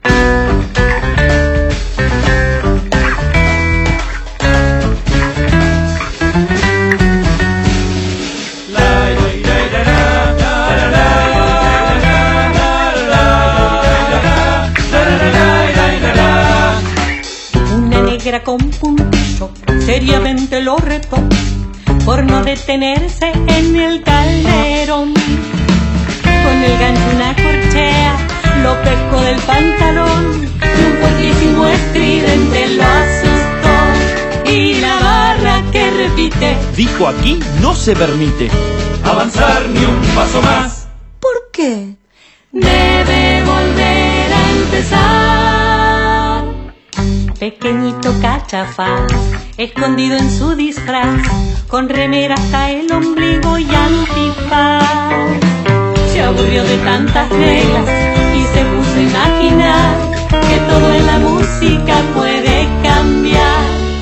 Una negra con puntillo seriamente lo retó por no detenerse en el calderón. Con el gancho una corchea lo pescó del pantalón y un fuertísimo estridente lo asustó. Y la barra que repite, Dijo aquí no se permite. Avanzar ni un paso más. ¿por qué? Debe volver a empezar. Pequeñito cachafaz, escondido en su disfraz, con remera hasta el ombligo y antifaz. Se aburrió de tantas reglas y se puso a imaginar que todo en la música puede cambiar.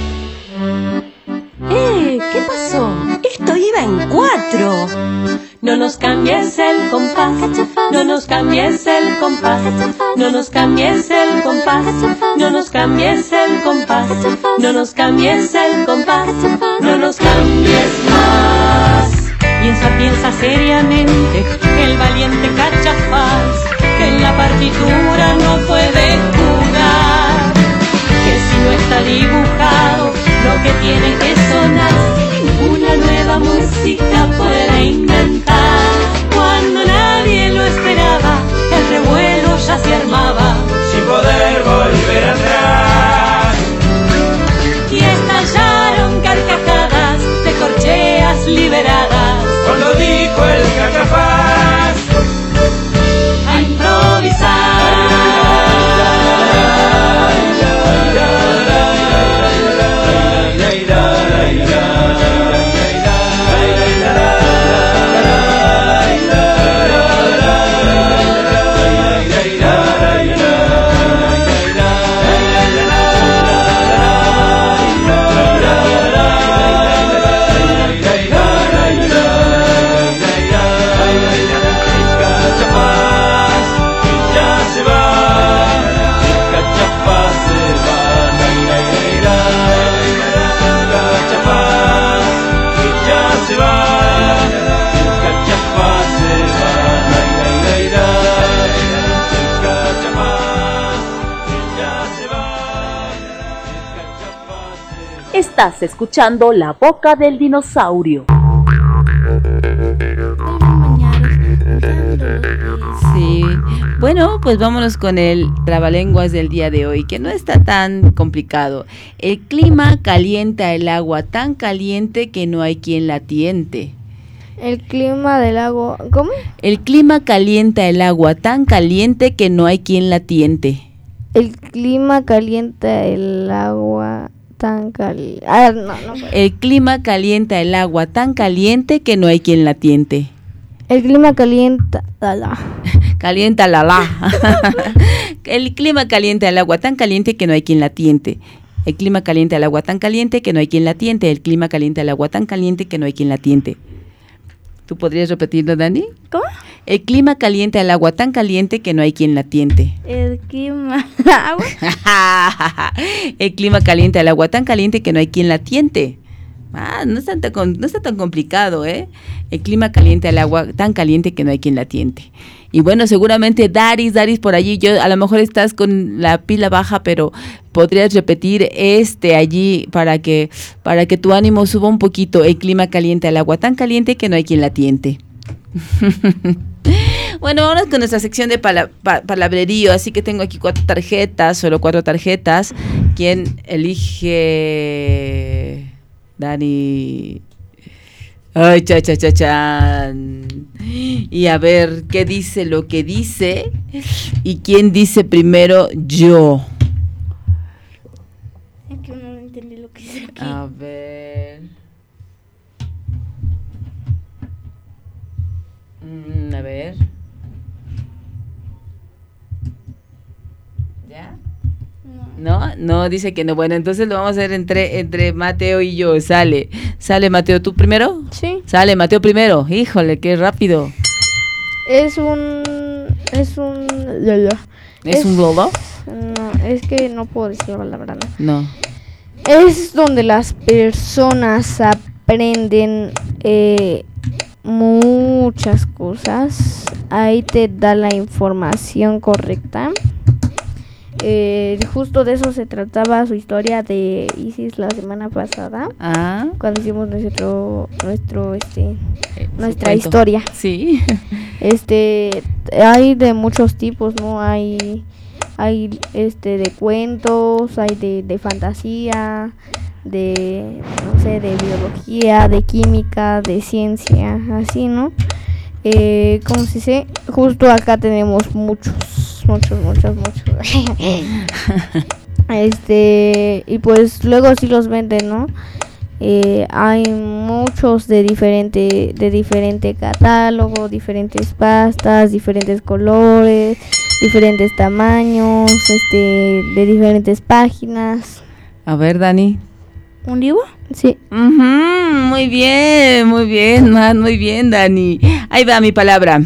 ¡Eh! ¿Qué pasó? Esto iba en cuatro. No nos cambies el compás, no nos cambies el compás, no nos cambies el compás, no nos cambies el compás, no nos cambies el compás, no nos cambies más. Piensa, piensa seriamente el valiente cachafaz, que en la partitura no puede jugar, que si no está dibujado lo que tiene que sonar, una nueva música puede inventar. Cuando nadie lo esperaba, el revuelo ya se armaba, Sin poder volver atrás. y estallaron carcajadas de corcheas liberadas. Cuando dijo el cachafaz. A improvisar. Estás escuchando La Boca del Dinosaurio. Sí, bueno, pues vámonos con el trabalenguas del día de hoy, que no está tan complicado. El clima calienta el agua tan caliente que no hay quien la tiente. El clima del agua, ¿cómo? El clima calienta el agua tan caliente que no hay quien la tiente. El clima calienta el agua tan caliente. Ah, no, no. El clima calienta el agua tan caliente que no hay quien la tiente. El clima calienta la la. Calienta la la. El clima calienta el agua tan caliente que no hay quien la tiente. El clima calienta el agua tan caliente que no hay quien la tiente. El clima calienta el agua tan caliente que no hay quien la tiente. ¿Tú podrías repetirlo, Dani? ¿Cómo? El clima calienta el agua tan caliente que no hay quien la tiente. El clima agua. El clima calienta el agua tan caliente que no hay quien la tiente. Ah, no está tan, no está tan complicado, ¿eh? El clima calienta el agua tan caliente que no hay quien la tiente. Y bueno, seguramente Daris, Daris por allí, yo a lo mejor estás con la pila baja, pero podrías repetir este allí para que para que tu ánimo suba un poquito. El clima calienta el agua tan caliente que no hay quien la tiente. Bueno, vamos con nuestra sección de pala, pa, palabrerío, así que tengo aquí cuatro tarjetas, solo cuatro tarjetas. ¿Quién elige? Dani. Ay, cha, cha, cha, chan. Y a ver, ¿qué dice lo que dice? ¿Y quién dice primero? Yo. Es que no entendí lo que dice aquí. A ver. Mm, a ver. ¿Ya? No, no, dice que no. Bueno, entonces lo vamos a hacer entre, entre Mateo y yo. Sale, sale Mateo, ¿tú primero? Sí. Sale Mateo primero. Híjole, qué rápido. Es un, es un, ¿Es, ¿Es un globo? No, es que no puedo decir la verdad. No. no. Es donde las personas aprenden eh, muchas cosas. Ahí te da la información correcta. Eh, justo de eso se trataba su historia de Isis la semana pasada, ah. cuando hicimos nuestro nuestro este eh, nuestra historia. Sí. Este hay de muchos tipos, ¿no? Hay hay este de cuentos, hay de, de fantasía, de no sé, de biología, de química, de ciencia, así, ¿no? Eh, ¿cómo se dice? Justo acá tenemos muchos muchos, muchos, muchos. Este, y pues luego sí los venden, ¿no? Eh, hay muchos de diferente, de diferente catálogo, diferentes pastas, diferentes colores, diferentes tamaños, este, de diferentes páginas. A ver, Dani. ¿Un libro? Sí. Uh-huh, muy bien, muy bien, man, muy bien, Dani. Ahí va mi palabra.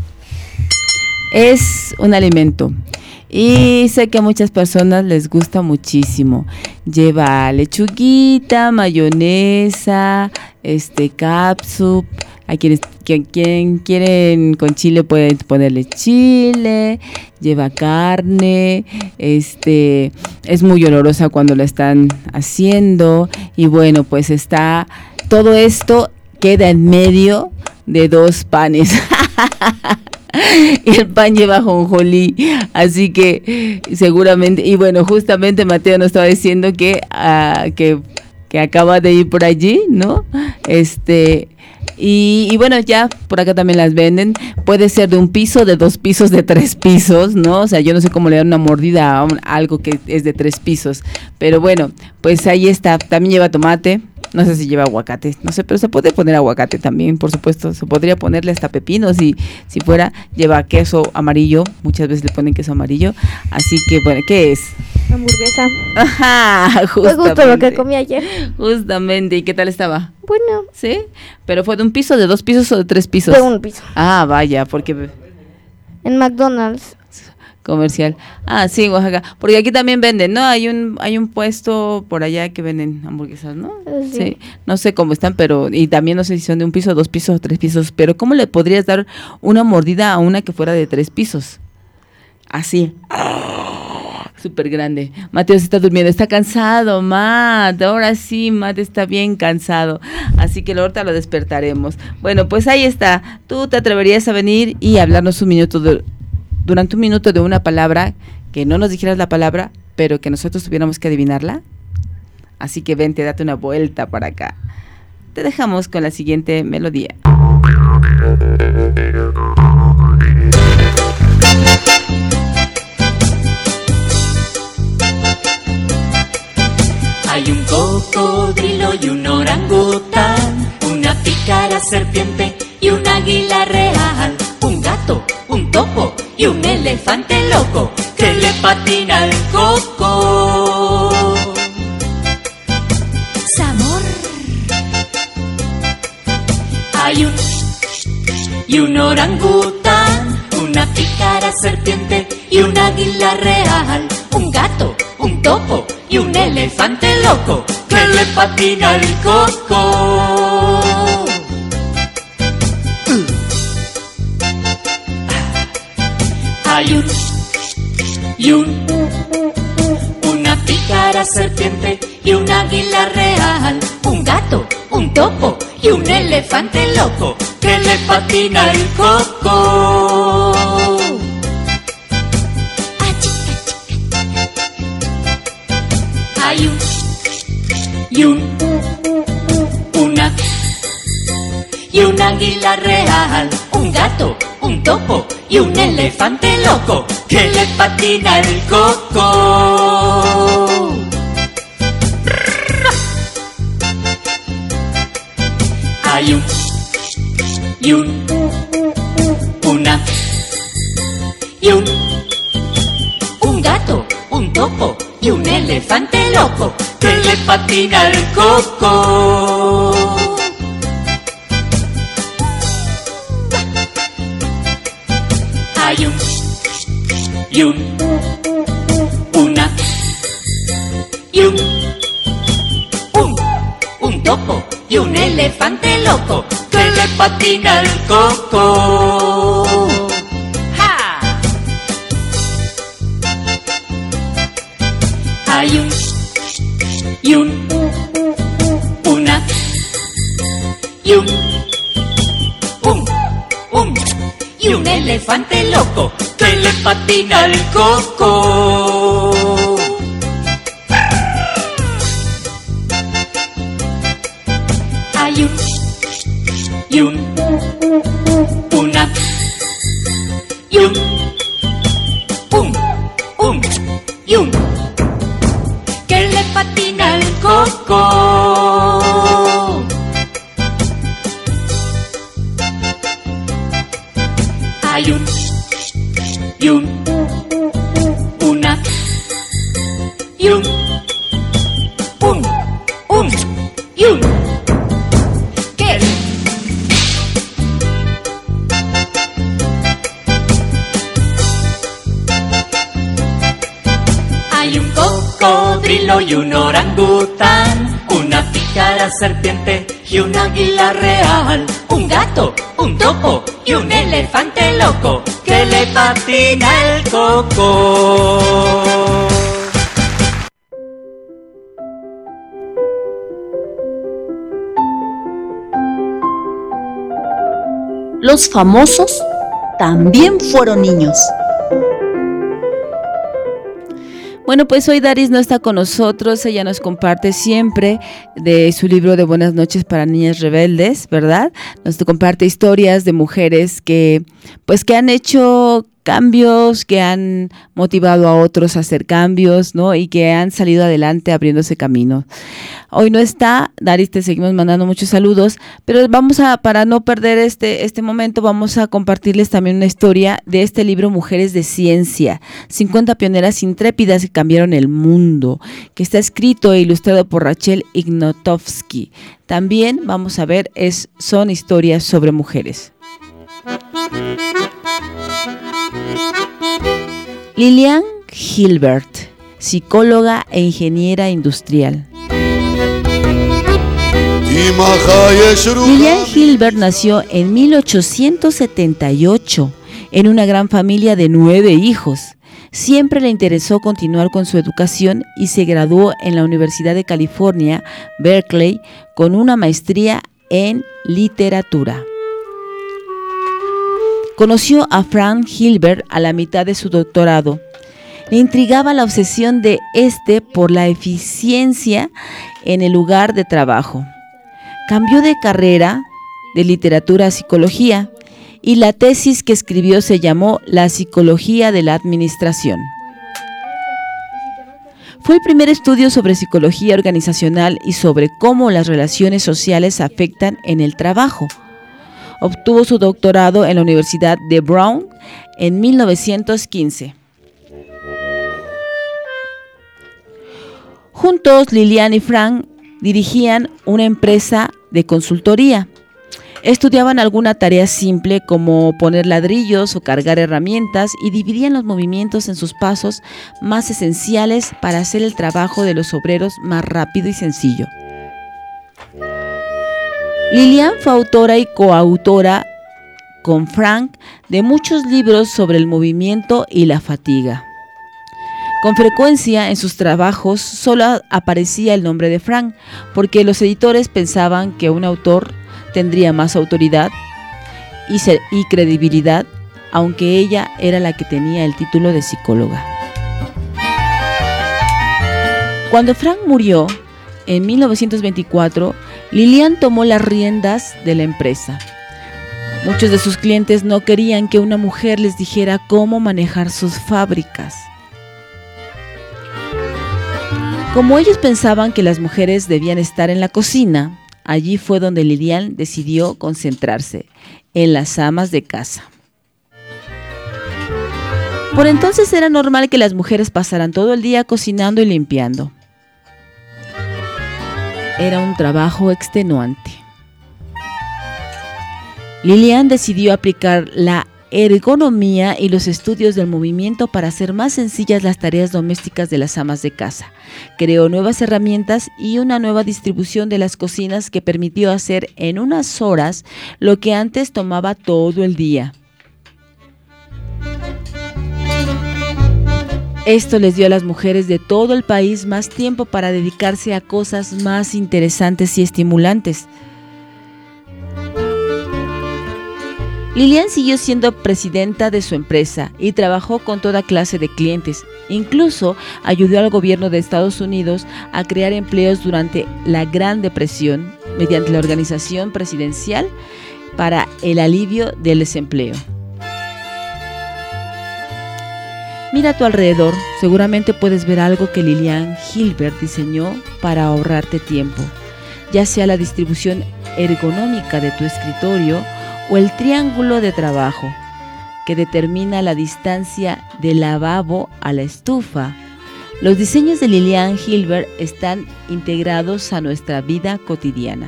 Es un alimento y sé que a muchas personas les gusta muchísimo. Lleva lechuguita, mayonesa, este catsup. Hay quienes quien, quien quieren con chile pueden ponerle chile. Lleva carne, este es muy olorosa cuando la están haciendo y bueno, pues está todo esto queda en medio de dos panes. Y el pan lleva jonjolí, así que seguramente, y bueno, justamente Mateo nos estaba diciendo que, uh, que, que acaba de ir por allí, ¿no? Este, y, y bueno, ya por acá también las venden, puede ser de un piso, de dos pisos, de tres pisos, ¿no? O sea, yo no sé cómo le dan una mordida a un, algo que es de tres pisos, pero bueno, pues ahí está, también lleva tomate. No sé si lleva aguacate, no sé, pero se puede poner aguacate también, por supuesto. Se podría ponerle hasta pepino si, si fuera. Lleva queso amarillo, muchas veces le ponen queso amarillo. Así que, bueno, ¿qué es? Hamburguesa. Ajá, justamente. Me gustó lo que comí ayer. Justamente, ¿y qué tal estaba? Bueno. ¿Sí? ¿Pero fue de un piso, de dos pisos o de tres pisos? De un piso. Ah, vaya, porque... En McDonald's. Comercial. Ah, sí, Oaxaca. Porque aquí también venden, ¿no? Hay un hay un puesto por allá que venden hamburguesas, ¿no? Sí. Sí. No sé cómo están, pero... Y también no sé si son de un piso, dos pisos o tres pisos. Pero ¿cómo le podrías dar una mordida a una que fuera de tres pisos? Así. Súper grande. Mateo se está durmiendo, está cansado, Matt. Ahora sí, Matt está bien cansado. Así que ahorita lo despertaremos. Bueno, pues ahí está. ¿Tú te atreverías a venir y hablarnos un minuto de, durante un minuto de una palabra, que no nos dijeras la palabra, pero que nosotros tuviéramos que adivinarla? Así que vente, date una vuelta para acá. Te dejamos con la siguiente melodía. Hay un cocodrilo y un orangután, una pícara serpiente y un águila real, un gato, un topo y un elefante loco que le patina el coco. Sabor. Hay un y un orangután, una pícara serpiente y un águila real, un gato, un topo y un elefante loco que le patina el coco. Hay un y un una pícara serpiente y un águila real, un gato, un topo y un elefante loco que le patina el coco. Hay un y un una y un águila real, un gato, un topo y un elefante loco que le patina el coco. Hay un y un una y un un gato, un topo y un elefante loco que le patina el coco. Hay un y un una y un un un topo y un elefante loco que le patina el coco. ¡Ja! Hay un y un una y un un un y un elefante loco que le patina el coco. Hay un y un una y un un un y un que le patina el coco. Hay un y un una y un un un y un que hay un cocodrilo y un orangután, una pícara serpiente y un águila real, un gato, un topo y un elefante loco que le patina el coco. Los famosos también fueron niños. Bueno, pues hoy Daris no está con nosotros, ella nos comparte siempre de su libro de Buenas noches para niñas rebeldes, ¿verdad? Nos comparte historias de mujeres que, pues, que han hecho cambios, que han motivado a otros a hacer cambios, ¿no? Y que han salido adelante abriéndose camino. Hoy no está, Daris, te seguimos mandando muchos saludos, pero vamos a, para no perder este, este momento, vamos a compartirles también una historia de este libro Mujeres de Ciencia, cincuenta pioneras intrépidas que cambiaron el mundo, que está escrito e ilustrado por Rachel Ignotovsky. También vamos a ver, es, son historias sobre mujeres. Lillian Gilbert, psicóloga e ingeniera industrial. Lillian Gilbert nació en mil ochocientos setenta y ocho en una gran familia de nueve hijos. Siempre le interesó continuar con su educación y se graduó en la Universidad de California, Berkeley, con una maestría en literatura. Conoció a Frank Hilbert a la mitad de su doctorado. Le intrigaba la obsesión de este por la eficiencia en el lugar de trabajo. Cambió de carrera de literatura a psicología y la tesis que escribió se llamó La psicología de la administración. Fue el primer estudio sobre psicología organizacional y sobre cómo las relaciones sociales afectan en el trabajo. Obtuvo su doctorado en la Universidad de Brown en mil novecientos quince. Juntos, Lilian y Frank dirigían una empresa de consultoría. Estudiaban alguna tarea simple como poner ladrillos o cargar herramientas y dividían los movimientos en sus pasos más esenciales para hacer el trabajo de los obreros más rápido y sencillo. Lilian fue autora y coautora con Frank de muchos libros sobre el movimiento y la fatiga. Con frecuencia en sus trabajos solo aparecía el nombre de Frank, porque los editores pensaban que un autor tendría más autoridad y, ser, y credibilidad, aunque ella era la que tenía el título de psicóloga. Cuando Frank murió, en mil novecientos veinticuatro, Lilian tomó las riendas de la empresa. Muchos de sus clientes no querían que una mujer les dijera cómo manejar sus fábricas. Como ellos pensaban que las mujeres debían estar en la cocina, allí fue donde Lilian decidió concentrarse, en las amas de casa. Por entonces era normal que las mujeres pasaran todo el día cocinando y limpiando. Era un trabajo extenuante. Lilian decidió aplicar la ergonomía y los estudios del movimiento para hacer más sencillas las tareas domésticas de las amas de casa. Creó nuevas herramientas y una nueva distribución de las cocinas que permitió hacer en unas horas lo que antes tomaba todo el día. Esto les dio a las mujeres de todo el país más tiempo para dedicarse a cosas más interesantes y estimulantes. Lilian siguió siendo presidenta de su empresa y trabajó con toda clase de clientes. Incluso ayudó al gobierno de Estados Unidos a crear empleos durante la Gran Depresión mediante la Organización Presidencial para el Alivio del Desempleo. Mira a tu alrededor, seguramente puedes ver algo que Lilian Hilbert diseñó para ahorrarte tiempo, ya sea la distribución ergonómica de tu escritorio o el triángulo de trabajo, que determina la distancia del lavabo a la estufa. Los diseños de Lilian Hilbert están integrados a nuestra vida cotidiana.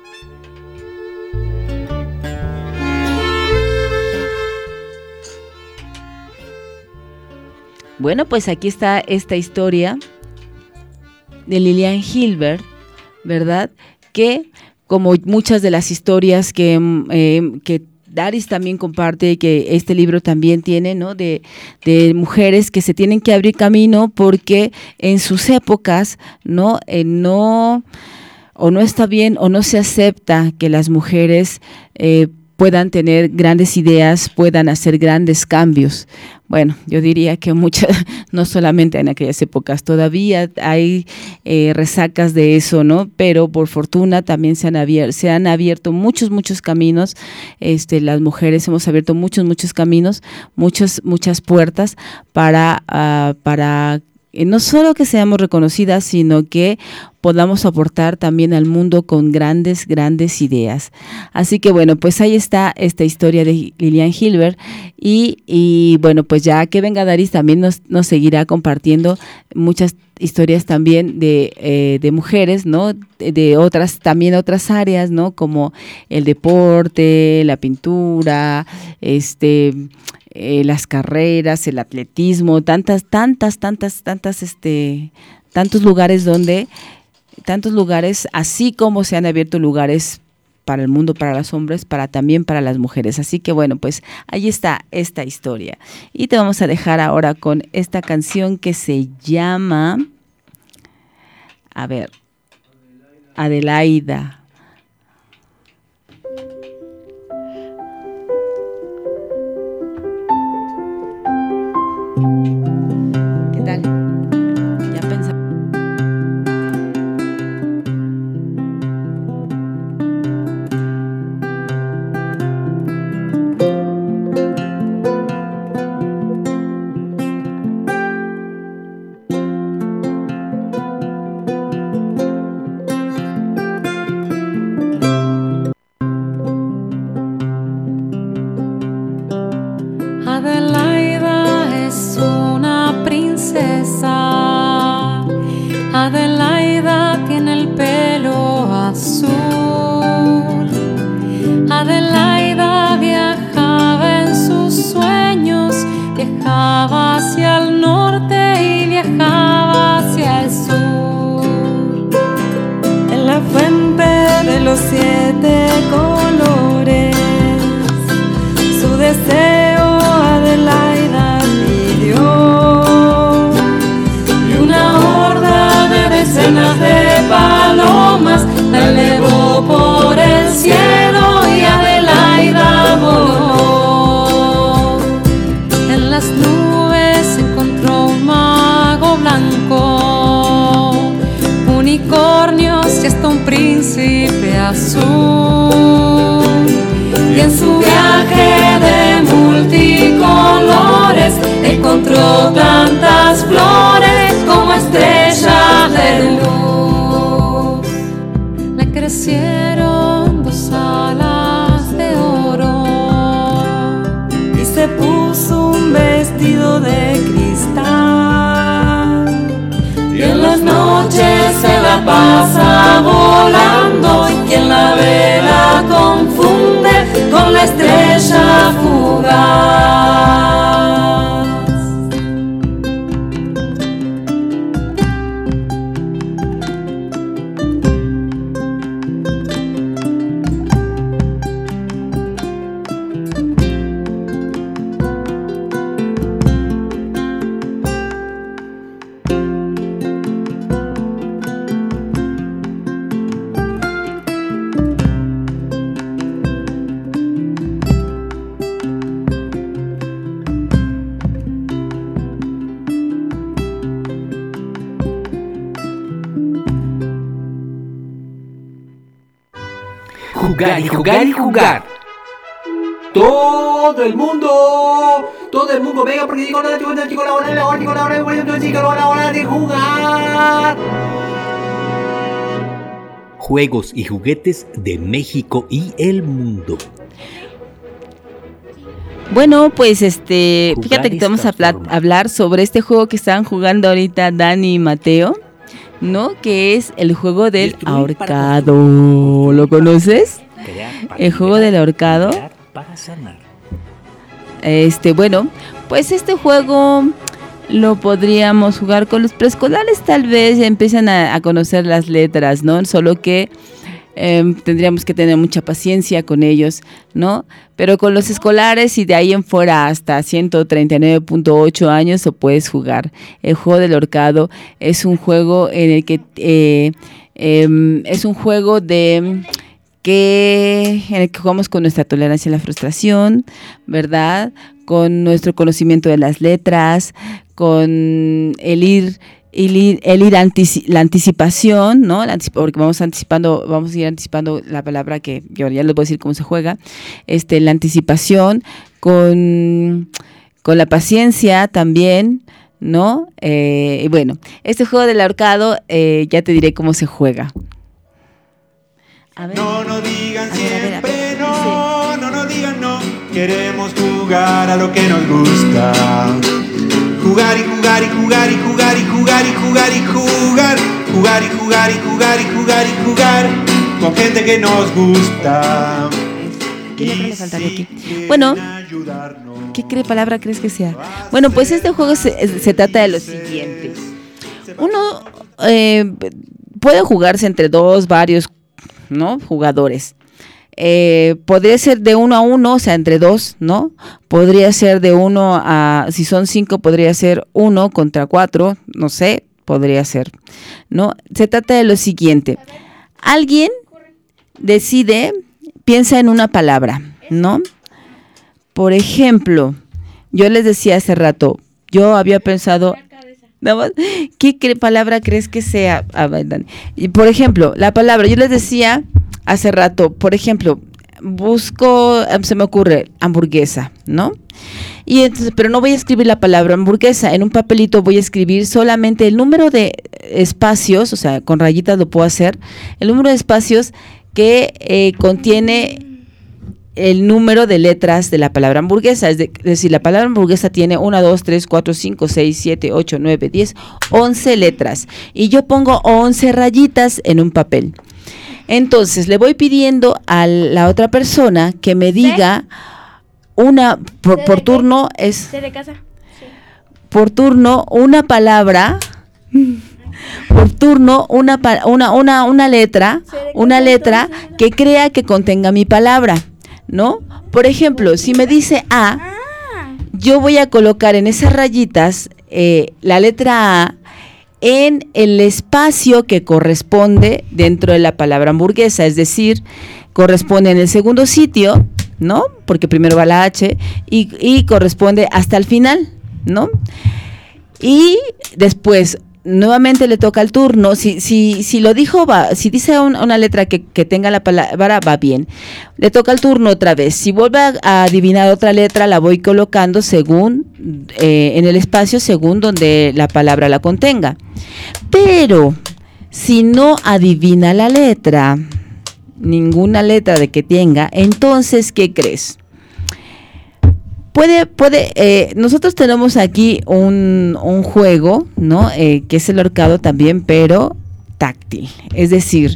Bueno, pues aquí está esta historia de Lilian Hilbert, ¿verdad? Que como muchas de las historias que, eh, que Daris también comparte, que este libro también tiene, ¿no? De, de mujeres que se tienen que abrir camino porque en sus épocas, ¿no? Eh, no, o no está bien o no se acepta que las mujeres eh, puedan tener grandes ideas, puedan hacer grandes cambios. Bueno, yo diría que muchas, no solamente en aquellas épocas, todavía hay eh, resacas de eso, ¿no? Pero por fortuna también se han abierto, se han abierto muchos, muchos caminos. Este, las mujeres hemos abierto muchos, muchos caminos, muchas, muchas puertas para, uh, para eh, no solo que seamos reconocidas, sino que podamos aportar también al mundo con grandes, grandes ideas. Así que bueno, pues ahí está esta historia de Lilian Hilbert y, y bueno, pues ya que venga Daris también nos, nos seguirá compartiendo muchas historias también de, eh, de mujeres, ¿no? De, de otras, también otras áreas, ¿no? Como el deporte, la pintura, este... Eh, las carreras, el atletismo, tantas, tantas, tantas, tantas, este, tantos lugares donde, tantos lugares, así como se han abierto lugares para el mundo, para los hombres, para también para las mujeres. Así que bueno, pues ahí está esta historia. Y te vamos a dejar ahora con esta canción que se llama, a ver, Adelaida. ¿Qué tal? Ya pensé. Adelaida es una princesa. Adelaida tiene el pelo azul. Adelaida viajaba en sus sueños, viajaba hacia el norte y viajaba hacia el sur. En la fuente de los siete colores, su deseo Adelaida pidió, y una horda de decenas de palomas la elevó por el cielo y Adelaida voló. En las nubes encontró un mago blanco, unicornios y hasta un príncipe azul. Y en su viaje de multicolores encontró tantas flores como estrellas de luz. Le crecieron dos alas de oro y se puso un vestido de cristal. Y en las noches se la pasa volando, y quien la ve la confunde con la estrella fugaz. Jugar y jugar y jugar. Todo el mundo, todo el mundo, venga, porque digo, no, digo, no, digo, la hora, la hora, digo, la hora, digo, la hora, la hora de jugar. Juegos y juguetes de México y el mundo. Bueno, pues este, Jugar fíjate que te vamos a esta pla- forma. hablar sobre este juego que están jugando ahorita Dani y Mateo, ¿no? Que es el juego del Destruir para ahorcado. ¿Lo conoces? Crear para El juego liberar, del ahorcado. crear para sanar. Este, bueno, pues este juego lo podríamos jugar con los preescolares, tal vez ya empiezan a, a conocer las letras, ¿no? Solo que eh, tendríamos que tener mucha paciencia con ellos, ¿no? Pero con los escolares y de ahí en fuera hasta ciento treinta y nueve punto ocho años lo puedes jugar. El juego del ahorcado es un juego en el que eh, eh, es un juego de que en el que jugamos con nuestra tolerancia a la frustración, ¿verdad? Con nuestro conocimiento de las letras, con el ir, el ir, el ir antici- la anticipación, ¿no? La anticip- porque vamos anticipando, vamos a ir anticipando la palabra que yo ya les voy a decir cómo se juega. Este, la anticipación, con, con la paciencia también, ¿no? Eh, y bueno, este juego del ahorcado, eh, ya te diré cómo se juega. A ver. No nos digan A ver, a ver, a siempre ver. no, no nos digan no. Queremos jugar a lo que nos gusta. Jugar y jugar y jugar y jugar y jugar y jugar y jugar. Jugar y jugar y jugar y jugar y jugar con gente que nos gusta. ¿Qué letra me faltaría aquí? Bueno, ¿qué cree palabra crees que sea? Bueno, pues este juego se, se trata de lo siguiente. Uno eh, puede jugarse entre dos, varios, ¿no? jugadores. eh, podría ser de uno a uno, o sea, entre dos, ¿no? Podría ser de uno a, si son cinco, podría ser uno contra cuatro, no sé, podría ser, ¿no? Se trata de lo siguiente. Alguien decide, piensa en una palabra, ¿no? Por ejemplo, yo les decía hace rato, yo había pensado, ¿qué cre- palabra crees que sea? A ver, Dani. Y por ejemplo, la palabra, yo les decía hace rato, por ejemplo, busco, se me ocurre, hamburguesa, ¿no? Y entonces, pero no voy a escribir la palabra hamburguesa, en un papelito voy a escribir solamente el número de espacios, o sea, con rayitas lo puedo hacer, el número de espacios que eh, contiene el número de letras de la palabra hamburguesa, es, de, es decir, la palabra hamburguesa tiene una, dos, tres, cuatro, cinco, seis, siete, ocho, nueve, diez, once letras, y yo pongo once rayitas en un papel. Entonces, le voy pidiendo a la otra persona que me diga una, por, por turno, es de casa. Sí. por turno, una palabra, por turno, una, una, una, una letra, una letra que crea que contenga mi palabra, ¿no? Por ejemplo, si me dice A, yo voy a colocar en esas rayitas eh, la letra A en el espacio que corresponde dentro de la palabra hamburguesa, es decir, corresponde en el segundo sitio, ¿no? Porque primero va la H y, y corresponde hasta el final, ¿no? Y después nuevamente le toca el turno. Si si si lo dijo, va, si dice un, una letra que, que tenga la palabra, va bien. Le toca el turno otra vez. Si vuelve a, a adivinar otra letra, la voy colocando según eh, en el espacio según donde la palabra la contenga. Pero si no adivina la letra, ninguna letra de que tenga, entonces, ¿qué crees? Puede, puede, eh, nosotros tenemos aquí un, un juego, ¿no? Eh, que es el ahorcado también, pero táctil. Es decir,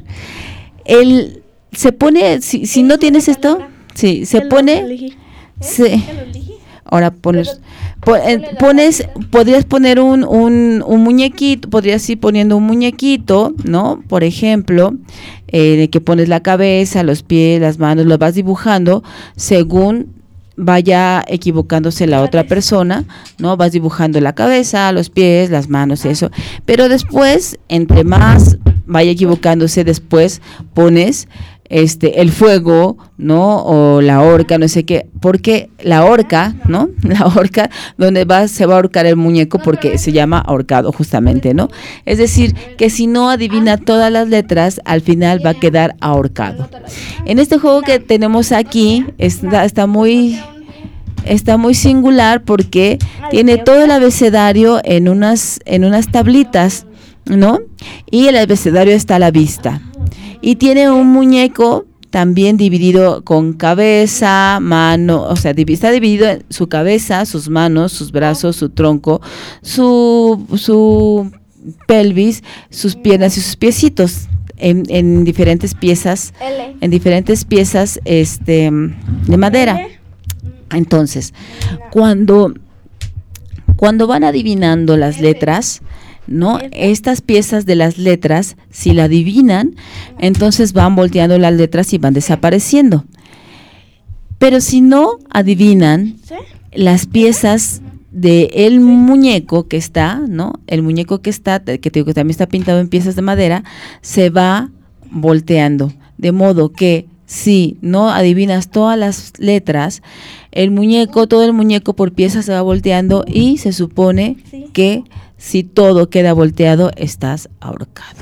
el se pone, si, si no tienes esto, sí, se pone, se, ahora pones, po, eh, pones, podrías poner un, un, un muñequito, podrías ir poniendo un muñequito, ¿no? Por ejemplo, eh, de que pones la cabeza, los pies, las manos, lo vas dibujando según vaya equivocándose la otra persona, ¿no? Vas dibujando la cabeza, los pies, las manos, eso. Pero después, entre más vaya equivocándose, después pones este el fuego, ¿no? O la horca, no sé qué, porque la horca, ¿no? La horca donde va se va a ahorcar el muñeco porque se llama ahorcado justamente, ¿no? Es decir, que si no adivina todas las letras, al final va a quedar ahorcado. En este juego que tenemos aquí está, está muy está muy singular porque tiene todo el abecedario en unas en unas tablitas, ¿no? Y el abecedario está a la vista. Y tiene un muñeco también dividido con cabeza, mano, o sea, está dividido en su cabeza, sus manos, sus brazos, su tronco, su, su pelvis, sus piernas y sus piecitos en, en diferentes piezas, L. en diferentes piezas este, de madera. Entonces, cuando, cuando van adivinando las letras, ¿no? Estas piezas de las letras, si la adivinan, entonces van volteando las letras y van desapareciendo. Pero si no adivinan las piezas de el muñeco que está, ¿no? El muñeco que está, que te digo que también está pintado en piezas de madera, se va volteando, de modo que si no adivinas todas las letras, el muñeco, todo el muñeco por piezas se va volteando y se supone que si todo queda volteado, estás ahorcado.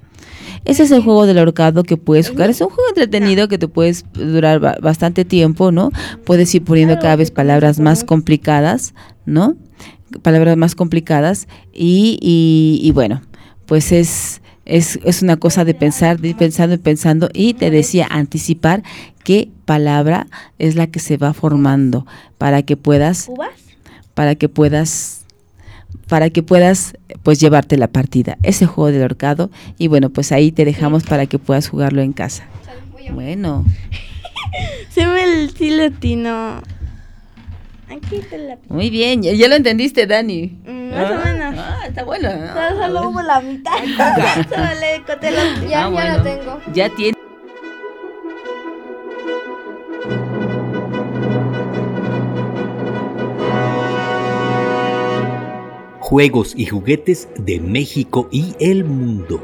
Ese es el juego del ahorcado que puedes jugar. Es un juego entretenido que te puedes durar ba- bastante tiempo, ¿no? Puedes ir poniendo cada vez palabras más complicadas, ¿no? Palabras más complicadas y, y, y bueno, pues es... Es, es una cosa de pensar, de ir pensando y pensando, y te decía, anticipar qué palabra es la que se va formando para que puedas, para que puedas, para que puedas pues llevarte la partida. Ese juego del ahorcado, y bueno, pues ahí te dejamos para que puedas jugarlo en casa. Bueno. Se me el sí latino. Aquí te la... Muy bien, ya, ya lo entendiste, Dani. Mm, más ah, o menos. Ah, está bueno. ¿No? Solo, solo hubo la mitad. Solo le conté la mitad. Ya, ah, bueno. Ya lo tengo. Ya tiene. juegos y juguetes de México y el mundo.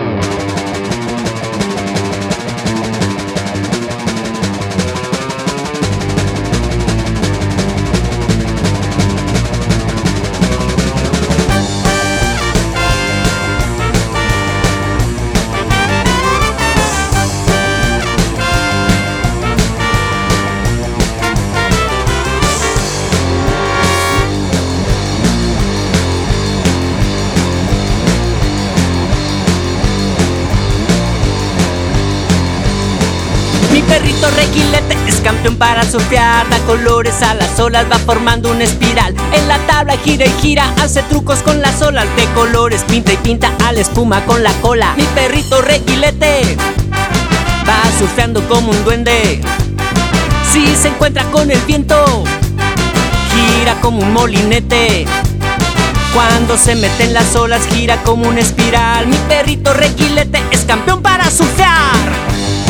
Perrito reguilete es campeón para surfear, da colores a las olas, va formando una espiral. En la tabla gira y gira, hace trucos con las olas de colores, pinta y pinta a la espuma con la cola. Mi perrito reguilete va surfeando como un duende. Si se encuentra con el viento, gira como un molinete. Cuando se mete en las olas, gira como una espiral. Mi perrito reguilete es campeón para surfear.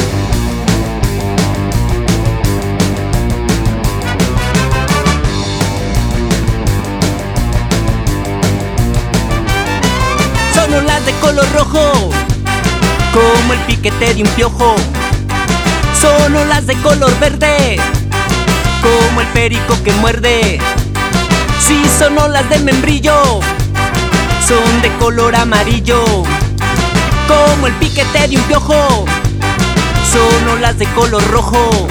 Son olas de color rojo, como el piquete de un piojo. Son olas de color verde, como el perico que muerde. Si son olas de membrillo, son de color amarillo, como el piquete de un piojo. Son olas de color rojo.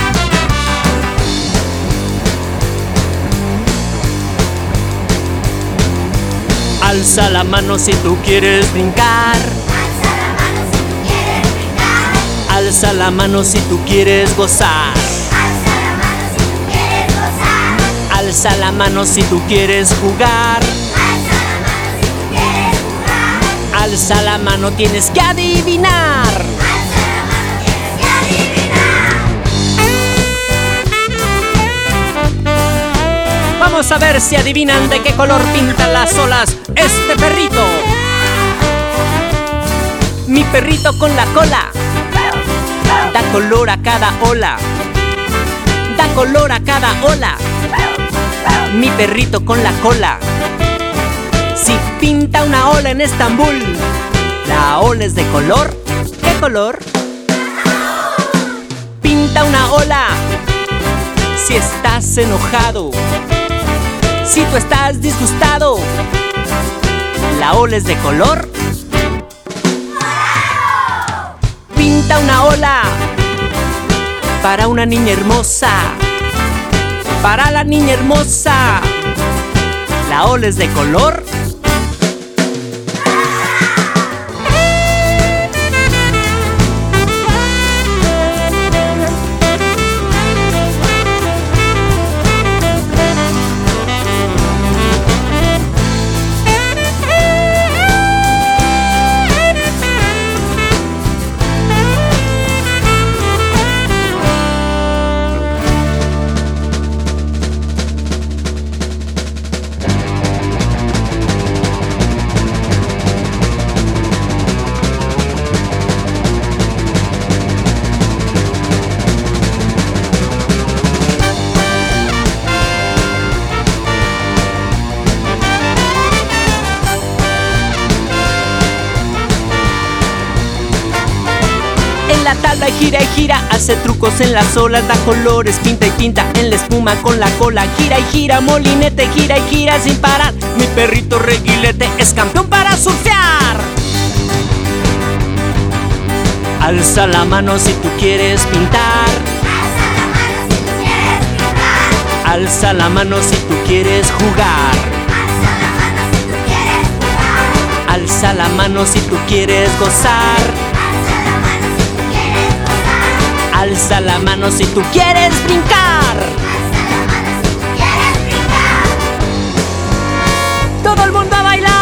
Alza la mano si tú quieres brincar. Alza la mano si tú quieres gozar. Alza la mano si tú quieres jugar. Alza la mano, tienes que adivinar. Vamos a ver si adivinan de qué color pintan las olas este perrito. Mi perrito con la cola da color a cada ola. Da color a cada ola. Mi perrito con la cola. Si pinta una ola en Estambul, la ola es de color. ¿Qué color? Pinta una ola si estás enojado. Si tú estás disgustado, la ola es de color. Pinta una ola para una niña hermosa. Para la niña hermosa, la ola es de color. La tabla y gira y gira, hace trucos en las olas, da colores, pinta y pinta en la espuma con la cola. Gira y gira, molinete, gira y gira sin parar. Mi perrito reguilete es campeón para surfear. Alza la mano si tú quieres pintar. Alza la mano si tú quieres jugar. Alza la mano si tú quieres gozar. Alza la mano si tú quieres brincar. Todo el mundo a bailar.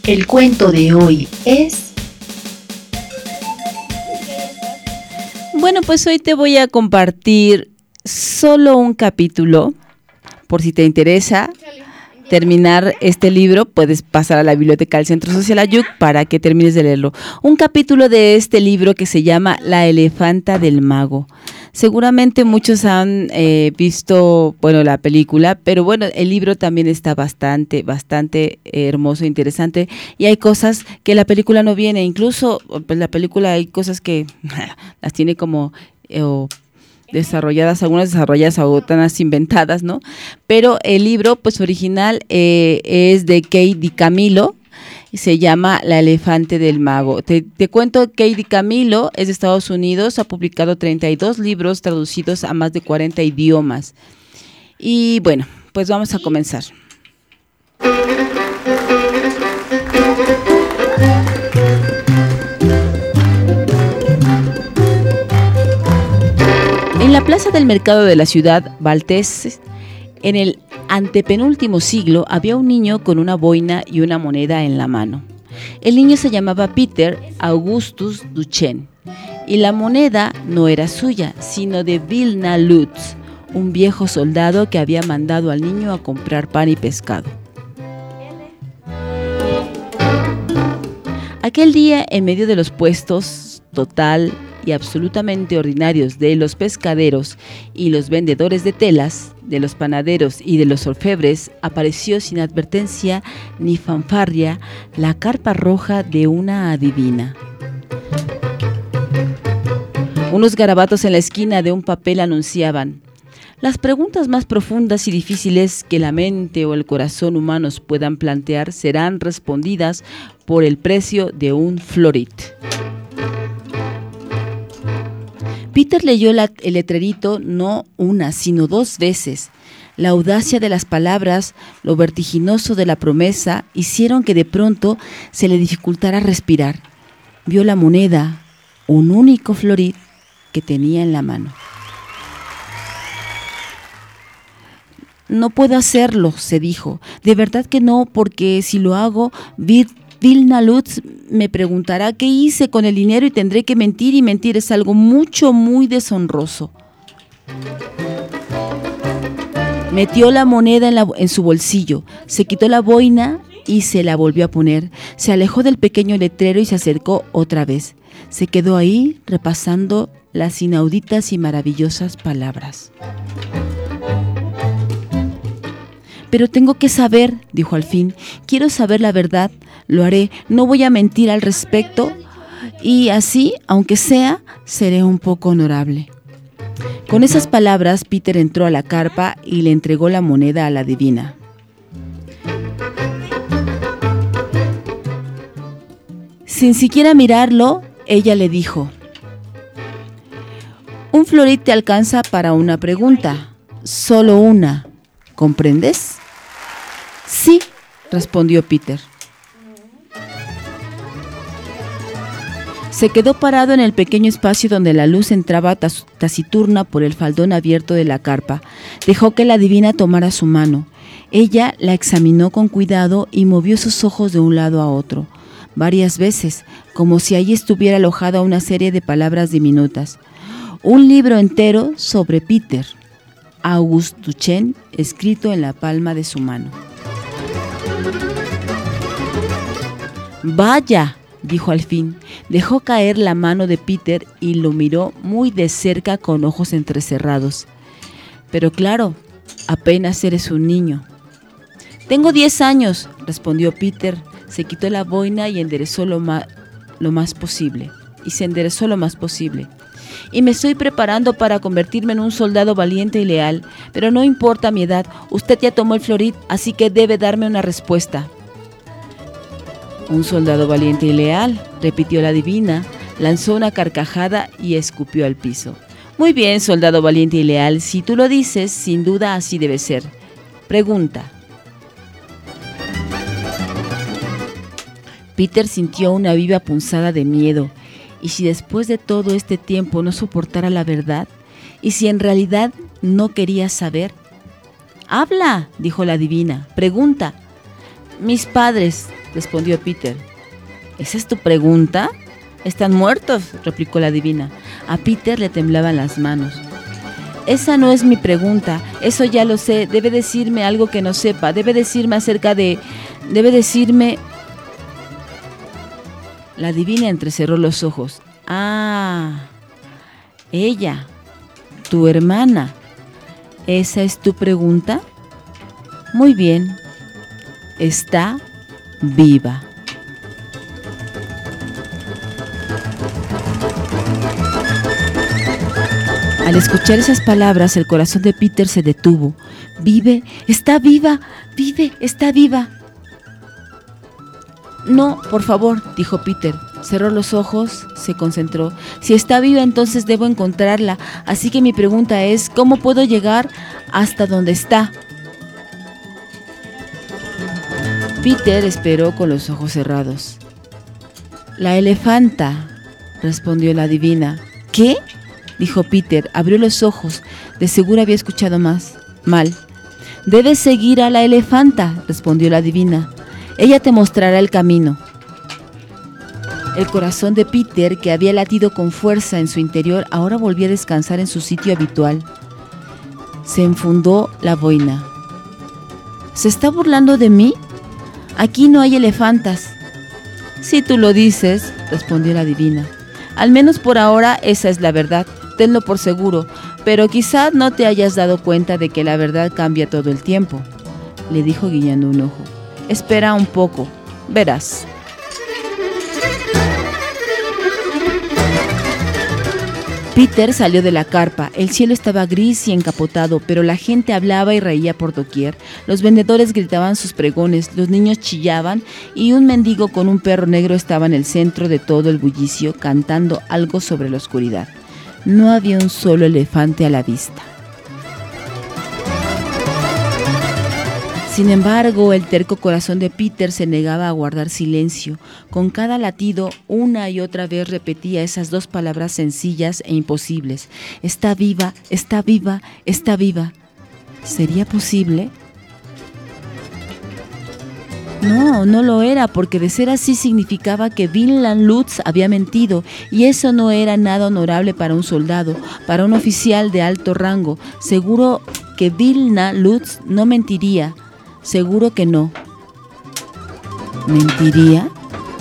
El cuento de hoy es... Bueno, pues hoy te voy a compartir solo un capítulo. Por si te interesa terminar este libro, puedes pasar a la biblioteca del Centro Social Ayuc para que termines de leerlo. Un capítulo de este libro que se llama La elefanta del mago. Seguramente muchos han eh, visto, bueno, la película, pero bueno, el libro también está bastante, bastante hermoso, interesante, y hay cosas que la película no viene. Incluso, pues la película hay cosas que las tiene como... Eh, o, desarrolladas, algunas desarrolladas o tan inventadas, ¿no? Pero el libro, pues original, eh, es de Kay DiCamillo, se llama La elefante del mago. Te, te cuento, Kay DiCamillo es de Estados Unidos, ha publicado treinta y dos libros traducidos a más de cuarenta idiomas. Y bueno, pues vamos a comenzar. En la plaza del mercado de la ciudad Valtés, en el antepenúltimo siglo, había un niño con una boina y una moneda en la mano. El niño se llamaba Peter Augustus Duchenne, y la moneda no era suya, sino de Vilna Lutz, un viejo soldado que había mandado al niño a comprar pan y pescado. Aquel día, en medio de los puestos total y absolutamente ordinarios de los pescaderos y los vendedores de telas, de los panaderos y de los orfebres, apareció sin advertencia ni fanfarria la carpa roja de una adivina. Unos garabatos en la esquina de un papel anunciaban: las preguntas más profundas y difíciles que la mente o el corazón humanos puedan plantear serán respondidas por el precio de un florit. Peter leyó la, el letrerito no una, sino dos veces. La audacia de las palabras, lo vertiginoso de la promesa, hicieron que de pronto se le dificultara respirar. Vio la moneda, un único florit que tenía en la mano. No puedo hacerlo, se dijo. De verdad que no, porque si lo hago, Vilna Lutz me preguntará qué hice con el dinero y tendré que mentir, y mentir es algo mucho, muy deshonroso. Metió la moneda en, la, en su bolsillo, se quitó la boina y se la volvió a poner. Se alejó del pequeño letrero y se acercó otra vez. Se quedó ahí repasando las inauditas y maravillosas palabras. Pero tengo que saber, dijo al fin, quiero saber la verdad, lo haré, no voy a mentir al respecto, y así, aunque sea, seré un poco honorable. Con esas palabras, Peter entró a la carpa y le entregó la moneda a la adivina. Sin siquiera mirarlo, ella le dijo: un florit te alcanza para una pregunta, solo una, ¿comprendes? Sí, respondió Peter. Se quedó parado en el pequeño espacio donde la luz entraba taciturna por el faldón abierto de la carpa. Dejó que la adivina tomara su mano. Ella la examinó con cuidado y movió sus ojos de un lado a otro, varias veces, como si allí estuviera alojada una serie de palabras diminutas. Un libro entero sobre Peter August Duchenne, escrito en la palma de su mano. Vaya, dijo al fin. Dejó caer la mano de Peter y lo miró muy de cerca con ojos entrecerrados. Pero claro, apenas eres un niño. Tengo diez años, respondió Peter. Se quitó la boina y enderezó lo más, lo más posible. Y se enderezó lo más posible. Y me estoy preparando para convertirme en un soldado valiente y leal. Pero no importa mi edad, usted ya tomó el florit, así que debe darme una respuesta. Un soldado valiente y leal, repitió la adivina, lanzó una carcajada y escupió al piso. Muy bien, soldado valiente y leal, si tú lo dices, sin duda así debe ser. Pregunta. Peter sintió una viva punzada de miedo. ¿Y si después de todo este tiempo no soportara la verdad? ¿Y si en realidad no quería saber? Habla, dijo la adivina, pregunta. Mis padres, respondió Peter. ¿Esa es tu pregunta? Están muertos, replicó la adivina. A Peter le temblaban las manos. Esa no es mi pregunta, eso ya lo sé. Debe decirme algo que no sepa, debe decirme acerca de... Debe decirme... La adivina entrecerró los ojos. Ah, ella, tu hermana. ¿Esa es tu pregunta? Muy bien, está viva. Al escuchar esas palabras, el corazón de Peter se detuvo. Vive, está viva, vive, está viva. No, por favor, dijo Peter. Cerró los ojos, se concentró. Si está viva, entonces debo encontrarla. Así que mi pregunta es, ¿cómo puedo llegar hasta donde está? Peter esperó con los ojos cerrados. La elefanta, respondió la adivina. ¿Qué? Dijo Peter, abrió los ojos. De seguro había escuchado más. Mal. Debes seguir a la elefanta, respondió la adivina. Ella te mostrará el camino. El corazón de Peter, que había latido con fuerza en su interior, ahora volvió a descansar en su sitio habitual. Se enfundó la boina. ¿Se está burlando de mí? Aquí no hay elefantas. Si tú lo dices, respondió la adivina. Al menos por ahora esa es la verdad, tenlo por seguro, pero quizá no te hayas dado cuenta de que la verdad cambia todo el tiempo, le dijo guiñando un ojo. Espera un poco, verás. Peter salió de la carpa. El cielo estaba gris y encapotado, pero la gente hablaba y reía por doquier. Los vendedores gritaban sus pregones, los niños chillaban y un mendigo con un perro negro estaba en el centro de todo el bullicio, cantando algo sobre la oscuridad. No había un solo elefante a la vista. Sin embargo, el terco corazón de Peter se negaba a guardar silencio. Con cada latido, una y otra vez repetía esas dos palabras sencillas e imposibles. Está viva, está viva, está viva. ¿Sería posible? No, no lo era, porque de ser así significaba que Vinland Lutz había mentido, y eso no era nada honorable para un soldado, para un oficial de alto rango. Seguro que Vinland Lutz no mentiría. Seguro que no. ¿Mentiría?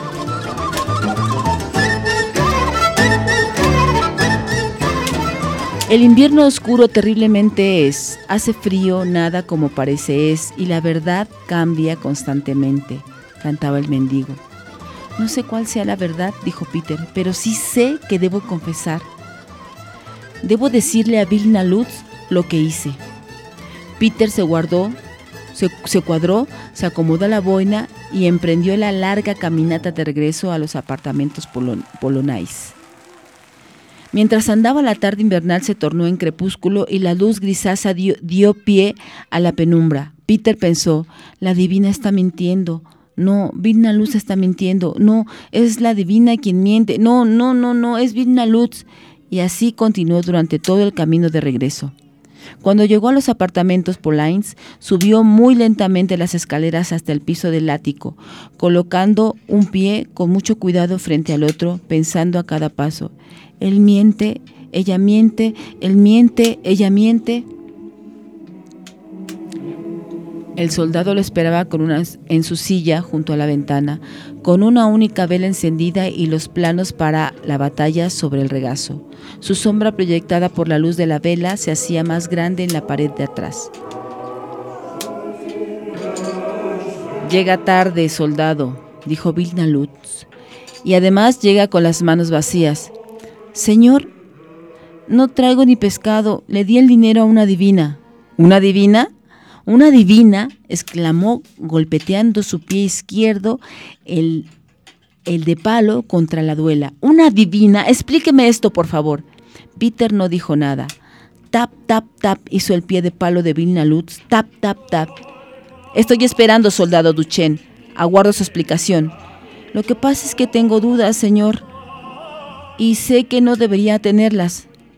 El invierno oscuro terriblemente es, hace frío, nada como parece es, y la verdad cambia constantemente, cantaba el mendigo. No sé cuál sea la verdad, dijo Peter, pero sí sé que debo confesar. Debo decirle a Vinland Lutz lo que hice. Peter se guardó, se, se cuadró, se acomodó la boina y emprendió la larga caminata de regreso a los apartamentos Polon- Polonais. Mientras andaba la tarde invernal se tornó en crepúsculo y la luz grisácea dio, dio pie a la penumbra. Peter pensó, la divina está mintiendo. No, Vinland Lutz está mintiendo. No, es la divina quien miente. No, no, no, no, es Vinland Lutz. Y así continuó durante todo el camino de regreso. Cuando llegó a los apartamentos Polains, subió muy lentamente las escaleras hasta el piso del ático, colocando un pie con mucho cuidado frente al otro, pensando a cada paso. Él miente, ella miente, él miente, ella miente. El soldado lo esperaba con unas, en su silla junto a la ventana, con una única vela encendida y los planos para la batalla sobre el regazo. Su sombra proyectada por la luz de la vela se hacía más grande en la pared de atrás. Llega tarde, soldado, dijo Vinland Lutz, y además llega con las manos vacías. Señor, no traigo ni pescado, le di el dinero a una divina. ¿Una divina? Una divina, exclamó golpeteando su pie izquierdo, el, el de palo contra la duela. Una divina, explíqueme esto, por favor. Peter no dijo nada. Tap, tap, tap, hizo el pie de palo de Vinland Lutz. Tap, tap, tap. Estoy esperando, soldado Duchenne. Aguardo su explicación. Lo que pasa es que tengo dudas, señor, y sé que no debería tenerlas.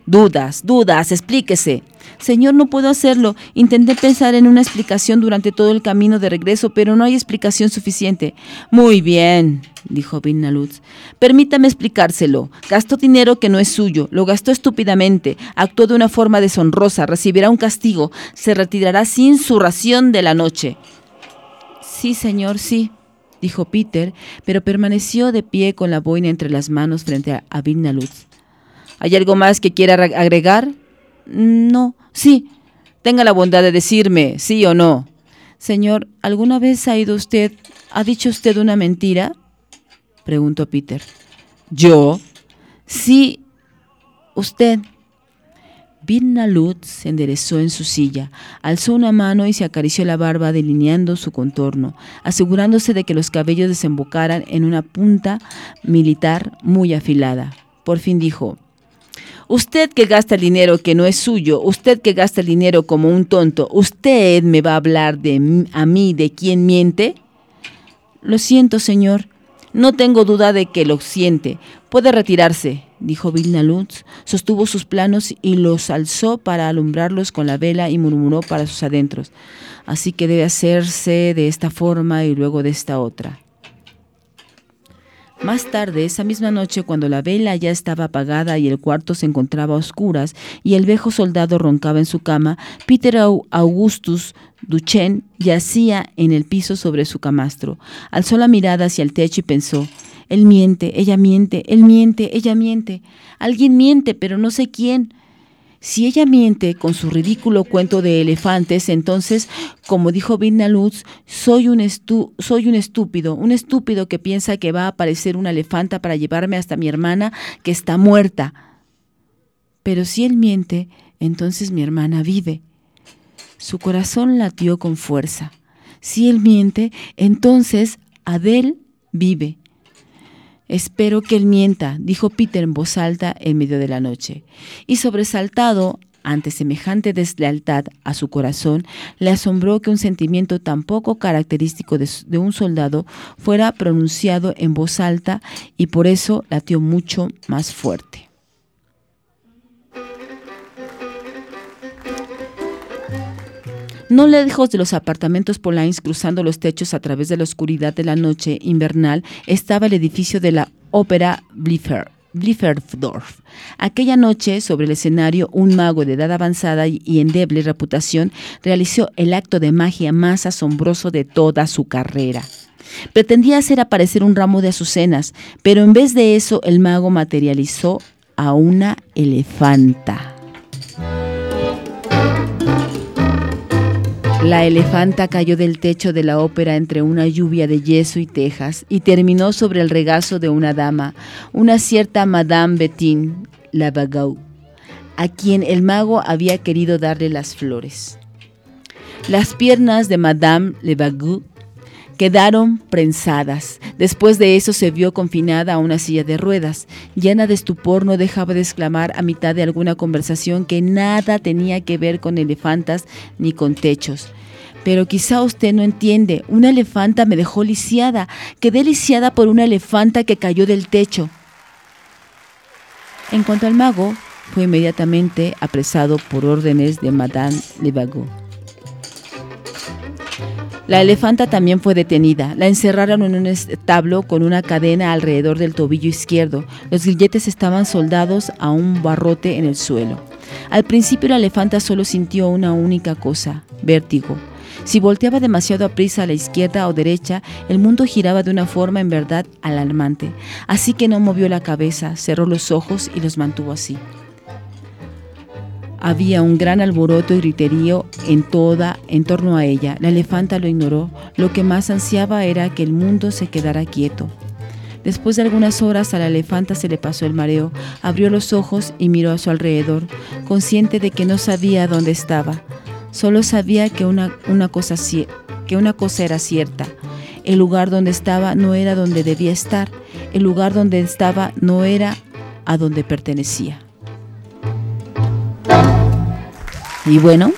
Dudas, dudas, explíquese. Señor, no puedo hacerlo. Intenté pensar en una explicación durante todo el camino de regreso, pero no hay explicación suficiente. Muy bien, dijo Birna Lutz. Permítame explicárselo. Gastó dinero que no es suyo, lo gastó estúpidamente, actuó de una forma deshonrosa, recibirá un castigo, se retirará sin su ración de la noche. Sí, señor, sí, dijo Peter, pero permaneció de pie con la boina entre las manos frente a, a Birna Lutz. ¿Hay algo más que quiera agregar? No, sí. Tenga la bondad de decirme, sí o no. Señor, ¿alguna vez ha ido usted, ha dicho usted una mentira? Preguntó Peter. ¿Yo? Sí, usted. Birna Lutz se enderezó en su silla, alzó una mano y se acarició la barba delineando su contorno, asegurándose de que los cabellos desembocaran en una punta militar muy afilada. Por fin dijo: usted que gasta el dinero que no es suyo, usted que gasta el dinero como un tonto, ¿usted me va a hablar de a mí de quién miente? Lo siento, señor. No tengo duda de que lo siente. Puede retirarse, dijo Birna Lutz, sostuvo sus planos y los alzó para alumbrarlos con la vela y murmuró para sus adentros. Así que debe hacerse de esta forma y luego de esta otra. Más tarde, esa misma noche, cuando la vela ya estaba apagada y el cuarto se encontraba a oscuras y el viejo soldado roncaba en su cama, Peter Augustus Duchenne yacía en el piso sobre su camastro. Alzó la mirada hacia el techo y pensó: él miente, ella miente, él miente, ella miente. Alguien miente, pero no sé quién. Si ella miente con su ridículo cuento de elefantes, entonces, como dijo Birna Lutz, soy un, estu- soy un estúpido, un estúpido que piensa que va a aparecer una elefanta para llevarme hasta mi hermana que está muerta. Pero si él miente, entonces mi hermana vive. Su corazón latió con fuerza. Si él miente, entonces Adele vive. Espero que él mienta, dijo Peter en voz alta en medio de la noche. Y sobresaltado ante semejante deslealtad a su corazón, le asombró que un sentimiento tan poco característico de, de un soldado fuera pronunciado en voz alta y por eso latió mucho más fuerte. No lejos de los apartamentos Polains, cruzando los techos a través de la oscuridad de la noche invernal, estaba el edificio de la ópera Bliefer, Blieferdorf. Aquella noche, sobre el escenario, un mago de edad avanzada y endeble reputación realizó el acto de magia más asombroso de toda su carrera. Pretendía hacer aparecer un ramo de azucenas, pero en vez de eso, el mago materializó a una elefanta. La elefanta cayó del techo de la ópera entre una lluvia de yeso y tejas y terminó sobre el regazo de una dama, una cierta Madame Bettina Lavagou, a quien el mago había querido darle las flores. Las piernas de Madame Lavagou quedaron prensadas. Después de eso se vio confinada a una silla de ruedas. Llena de estupor, no dejaba de exclamar a mitad de alguna conversación que nada tenía que ver con elefantas ni con techos. Pero quizá usted no entiende. Una elefanta me dejó lisiada. Quedé lisiada por una elefanta que cayó del techo. En cuanto al mago, fue inmediatamente apresado por órdenes de Madame Lavagou. La elefanta también fue detenida. La encerraron en un establo con una cadena alrededor del tobillo izquierdo. Los grilletes estaban soldados a un barrote en el suelo. Al principio la elefanta solo sintió una única cosa: vértigo. Si volteaba demasiado aprisa a la izquierda o derecha, el mundo giraba de una forma en verdad alarmante. Así que no movió la cabeza, cerró los ojos y los mantuvo así. Había un gran alboroto y griterío en toda, en torno a ella. La elefanta lo ignoró. Lo que más ansiaba era que el mundo se quedara quieto. Después de algunas horas a la elefanta se le pasó el mareo. Abrió los ojos y miró a su alrededor, consciente de que no sabía dónde estaba. Solo sabía que una, una cosa, que una cosa era cierta. El lugar donde estaba no era donde debía estar. El lugar donde estaba no era a donde pertenecía. Y bueno,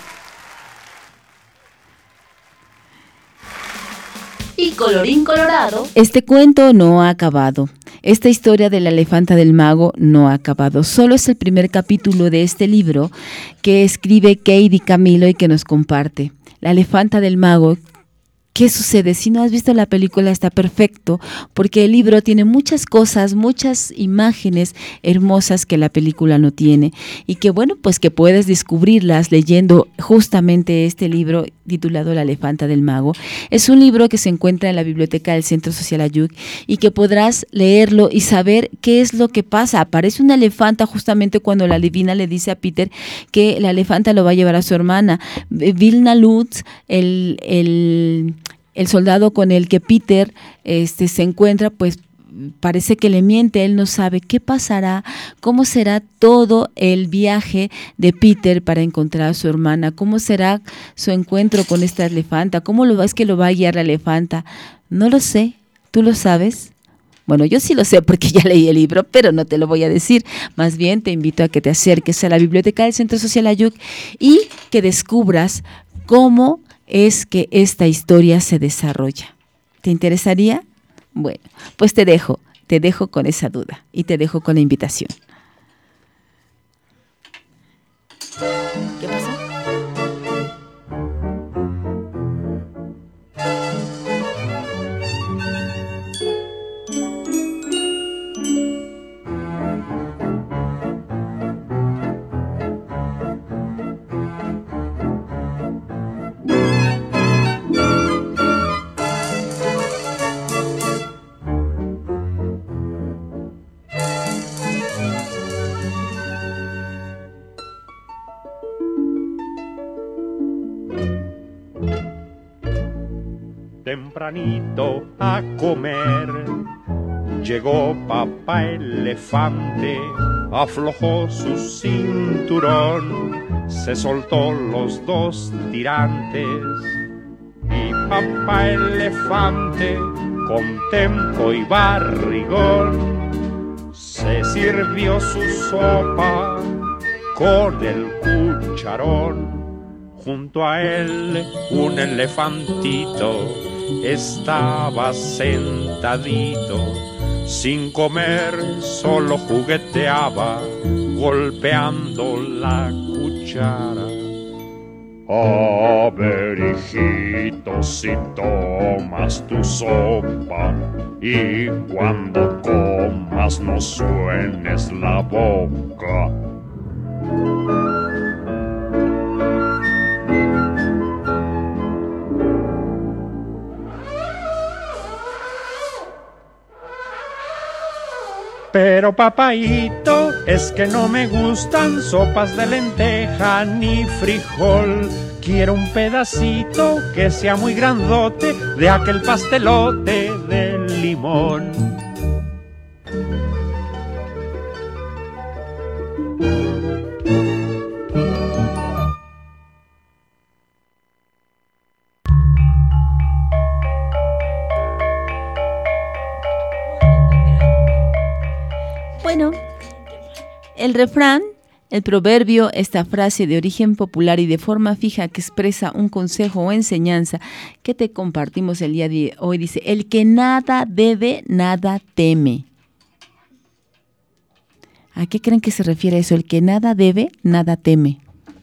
y colorín colorado, este cuento no ha acabado. esta historia de la elefanta del mago no ha acabado. Solo es el primer capítulo de este libro que escribe Katie Camilo y que nos comparte. La elefanta del mago. ¿Qué sucede? Si no has visto la película está perfecto, porque el libro tiene muchas cosas, muchas imágenes hermosas que la película no tiene, y que bueno, pues que puedes descubrirlas leyendo justamente este libro titulado La elefanta del mago. Es un libro que se encuentra en la biblioteca del Centro Social Ayuc y que podrás leerlo y saber qué es lo que pasa. Aparece una elefanta justamente cuando la adivina le dice a Peter que la elefanta lo va a llevar a su hermana. Vilna Lutz, el... el El soldado con el que Peter este, se encuentra, pues parece que le miente, él no sabe qué pasará, cómo será todo el viaje de Peter para encontrar a su hermana, cómo será su encuentro con esta elefanta, cómo lo es que lo va a guiar la elefanta. No lo sé, ¿tú lo sabes? Bueno, yo sí lo sé porque ya leí el libro, pero no te lo voy a decir. Más bien te invito a que te acerques a la biblioteca del Centro Social Ayuc y que descubras cómo es que esta historia se desarrolla. ¿Te interesaría? Bueno, pues te dejo, te dejo con esa duda y te dejo con la invitación. ¿Qué pasó? Tempranito a comer, llegó papá elefante, aflojó su cinturón, se soltó los dos tirantes y papá elefante con tempo y barrigón se sirvió su sopa con el cucharón. Junto a él un elefantito estaba sentadito, sin comer solo jugueteaba, golpeando la cuchara. A ver, hijito, si tomas tu sopa y cuando comas no suenes la boca. Pero papaíto, es que no me gustan sopas de lenteja ni frijol. Quiero un pedacito que sea muy grandote de aquel pastelote de limón. Bueno, el refrán, el proverbio, esta frase de origen popular y de forma fija que expresa un consejo o enseñanza que te compartimos el día de hoy, dice: el que nada debe, nada teme. ¿A qué creen que se refiere eso? El que nada debe, nada teme.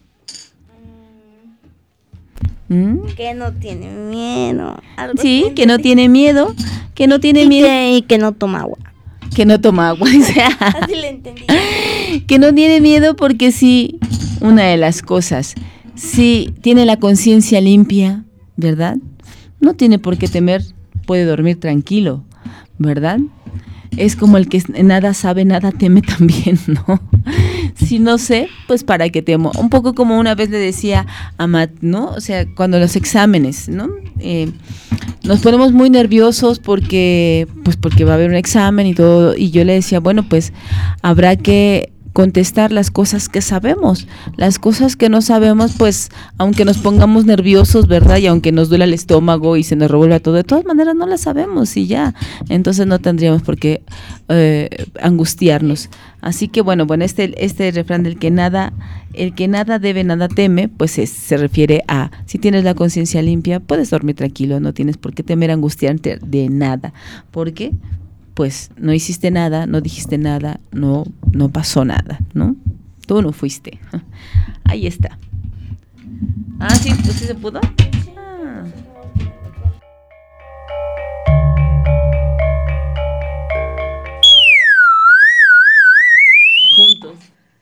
¿Mm? Que no tiene miedo. Algo sí, que no tiene miedo, que no tiene y miedo. Que, y que no toma agua. Que no toma agua. Así le entendí. Que no tiene miedo porque sí, una de las cosas, si tiene la conciencia limpia, ¿verdad? No tiene por qué temer, puede dormir tranquilo, ¿verdad? Es como el que nada sabe, nada teme también, ¿no? Si no sé, pues para qué temo. Un poco como una vez le decía a Matt, ¿no? O sea, cuando los exámenes, ¿no? Eh, nos ponemos muy nerviosos porque, pues porque va a haber un examen y todo, y yo le decía, bueno, pues habrá que contestar las cosas que sabemos, las cosas que no sabemos, pues aunque nos pongamos nerviosos, ¿verdad? Y aunque nos duela el estómago y se nos revuelva todo, de todas maneras no las sabemos y ya, entonces no tendríamos por qué eh, angustiarnos. Así que bueno, bueno, este, este refrán del que nada, el que nada debe, nada teme, pues es, se refiere a, si tienes la conciencia limpia, puedes dormir tranquilo, no tienes por qué temer angustiarte de nada. ¿Por qué? pues no hiciste nada, no dijiste nada, no, no pasó nada, ¿no? Tú no fuiste. Ahí está. Ah, sí, pues sí se pudo. Ah. Juntos.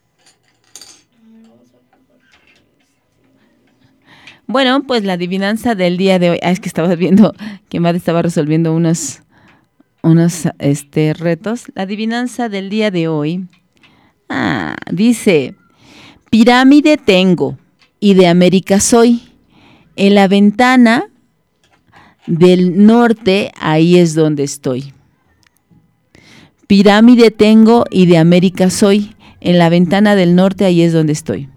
Bueno, pues la adivinanza del día de hoy. Ah, es que estaba viendo que Mad estaba resolviendo unos, unos este, retos. La adivinanza del día de hoy. Ah, dice: pirámide tengo y de América soy. En la ventana del norte, ahí es donde estoy. Pirámide tengo y de América soy. En la ventana del norte, ahí es donde estoy.